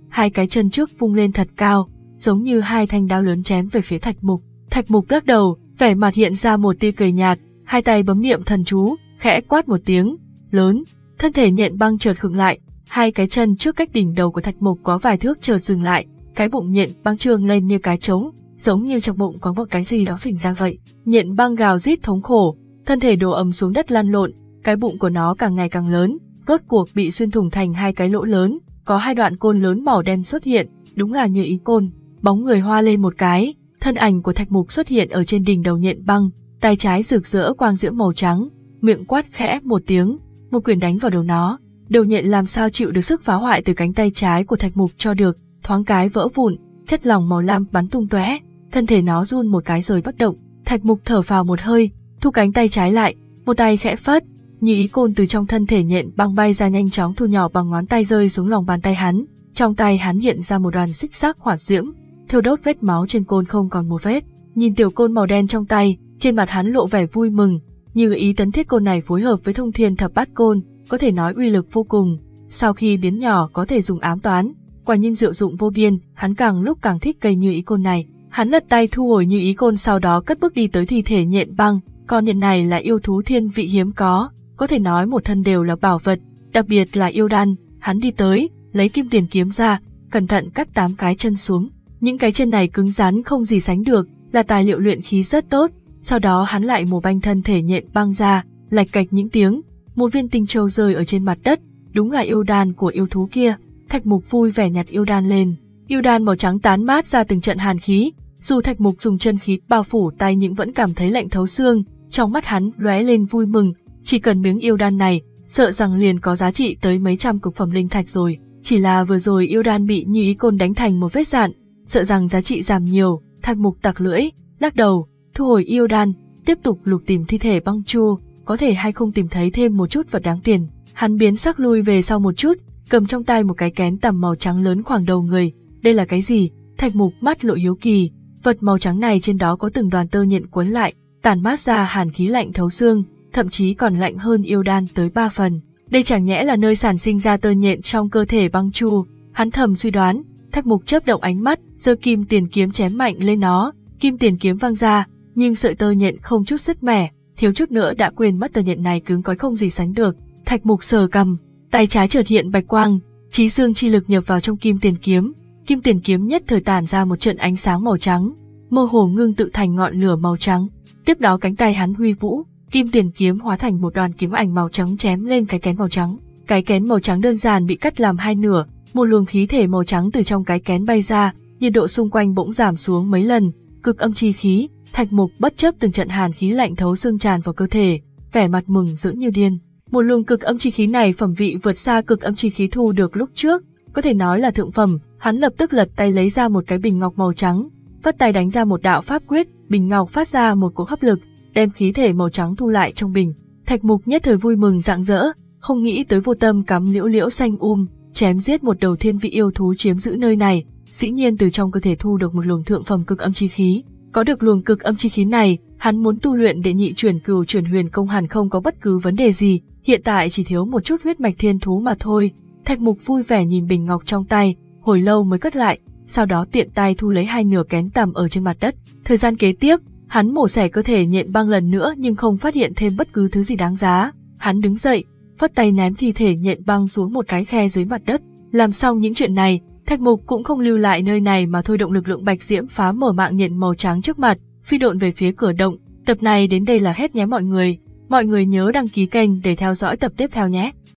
hai cái chân trước vung lên thật cao, giống như hai thanh đao lớn chém về phía Thạch Mục. Thạch Mục lắc đầu, vẻ mặt hiện ra một tia cười nhạt, hai tay bấm niệm thần chú, khẽ quát một tiếng lớn, thân thể nhện băng chợt khựng lại, hai cái chân trước cách đỉnh đầu của Thạch Mục có vài thước chợt dừng lại, cái bụng nhện băng trương lên như cái trống, giống như trong bụng có một cái gì đó phình ra vậy. Nhện băng gào rít thống khổ, thân thể đổ ầm xuống đất lăn lộn, cái bụng của nó càng ngày càng lớn, rốt cuộc bị xuyên thủng thành hai cái lỗ lớn, có hai đoạn côn lớn màu đen xuất hiện, đúng là như ý côn. Bóng người hoa lên một cái, thân ảnh của Thạch Mục xuất hiện ở trên đỉnh đầu nhện băng, tay trái rực rỡ quang diễm màu trắng, miệng quát khẽ một tiếng, một quyền đánh vào đầu nó. Đầu nhện làm sao chịu được sức phá hoại từ cánh tay trái của Thạch Mục cho được, thoáng cái vỡ vụn, chất lỏng màu lam bắn tung tóe, thân thể nó run một cái rồi bất động. Thạch Mục thở phào một hơi, thu cánh tay trái lại, một tay khẽ phất, như ý côn từ trong thân thể nhện băng bay ra nhanh chóng thu nhỏ bằng ngón tay rơi xuống lòng bàn tay hắn. Trong tay hắn hiện ra một đoàn xích sắc hỏa diễm, thiêu đốt vết máu trên côn không còn một vết. Nhìn tiểu côn màu đen trong tay, trên mặt hắn lộ vẻ vui mừng, như ý tấn thiết côn này phối hợp với thông thiên thập bát côn, có thể nói uy lực vô cùng. Sau khi biến nhỏ có thể dùng ám toán, quả nhiên diệu dụng vô biên. Hắn càng lúc càng thích cây như ý côn này. Hắn lật tay thu hồi như ý côn, sau đó cất bước đi tới thi thể nhện băng. Con nhện này là yêu thú thiên vị hiếm có, có thể nói một thân đều là bảo vật, đặc biệt là yêu đan. Hắn đi tới, lấy kim tiền kiếm ra, cẩn thận cắt tám cái chân xuống. Những cái chân này cứng rắn không gì sánh được, là tài liệu luyện khí rất tốt. Sau đó hắn lại mổ banh thân thể nhện băng ra, lạch cạch những tiếng, một viên tinh châu rơi ở trên mặt đất, đúng là yêu đan của yêu thú kia. Thạch Mục vui vẻ nhặt yêu đan lên, yêu đan màu trắng tán mát ra từng trận hàn khí, dù Thạch Mục dùng chân khí bao phủ tay nhưng vẫn cảm thấy lạnh thấu xương. Trong mắt hắn lóe lên vui mừng, chỉ cần miếng yêu đan này, sợ rằng liền có giá trị tới mấy trăm cực phẩm linh thạch rồi. Chỉ là vừa rồi yêu đan bị như ý côn đánh thành một vết dạn, sợ rằng giá trị giảm nhiều. Thạch Mục tặc lưỡi, lắc đầu, thu hồi yêu đan, tiếp tục lục tìm thi thể băng chu, có thể hay không tìm thấy thêm một chút vật đáng tiền. Hắn biến sắc lui về sau một chút, cầm trong tay một cái kén tằm màu trắng lớn khoảng đầu người. Đây là cái gì? Thạch Mục mắt lộ hiếu kỳ. Vật màu trắng này trên đó có từng đoàn tơ nhện quấn lại, tản mát ra hàn khí lạnh thấu xương, thậm chí còn lạnh hơn yêu đan tới ba phần. Đây chẳng nhẽ là nơi sản sinh ra tơ nhện trong cơ thể băng chu? Hắn thầm suy đoán. Thạch Mục chớp động ánh mắt, giơ kim tiền kiếm chém mạnh lên nó, kim tiền kiếm văng ra, nhưng sợi tơ nhện không chút sứt mẻ, thiếu chút nữa đã quên mất tơ nhện này cứng cỏi không gì sánh được. Thạch Mục sờ cằm, tay trái chợt hiện bạch quang, chí xương chi lực nhập vào trong kim tiền kiếm, kim tiền kiếm nhất thời tản ra một trận ánh sáng màu trắng, mơ hồ ngưng tự thành ngọn lửa màu trắng. Tiếp đó cánh tay hắn huy vũ, kim tiền kiếm hóa thành một đoàn kiếm ảnh màu trắng chém lên cái kén màu trắng. Cái kén màu trắng đơn giản bị cắt làm hai nửa, một luồng khí thể màu trắng từ trong cái kén bay ra, nhiệt độ xung quanh bỗng giảm xuống mấy lần, cực âm chi khí. Thạch Mục bất chấp từng trận hàn khí lạnh thấu xương tràn vào cơ thể, vẻ mặt mừng rỡ như điên. Một luồng cực âm chi khí này phẩm vị vượt xa cực âm chi khí thu được lúc trước, có thể nói là thượng phẩm. Hắn lập tức lật tay lấy ra một cái bình ngọc màu trắng, vất tay đánh ra một đạo pháp quyết, bình ngọc phát ra một cỗ hấp lực, đem khí thể màu trắng thu lại trong bình. Thạch Mục nhất thời vui mừng rạng rỡ, không nghĩ tới vô tâm cắm liễu liễu xanh um, chém giết một đầu thiên vị yêu thú chiếm giữ nơi này, dĩ nhiên từ trong cơ thể thu được một luồng thượng phẩm cực âm chi khí. Có được luồng cực âm chi khí này, hắn muốn tu luyện đệ nhị chuyển cửu chuyển huyền công hẳn không có bất cứ vấn đề gì, hiện tại chỉ thiếu một chút huyết mạch thiên thú mà thôi. Thạch Mục vui vẻ nhìn bình ngọc trong tay, hồi lâu mới cất lại, sau đó tiện tay thu lấy hai nửa kén tằm ở trên mặt đất. Thời gian kế tiếp, hắn mổ xẻ cơ thể nhện băng lần nữa nhưng không phát hiện thêm bất cứ thứ gì đáng giá. Hắn đứng dậy, phất tay ném thi thể nhện băng xuống một cái khe dưới mặt đất. Làm xong những chuyện này, Thạch Mục cũng không lưu lại nơi này mà thôi động lực lượng bạch diễm phá mở mạng nhện màu trắng trước mặt, phi độn về phía cửa động. Tập này đến đây là hết nhé mọi người. Mọi người nhớ đăng ký kênh để theo dõi tập tiếp theo nhé.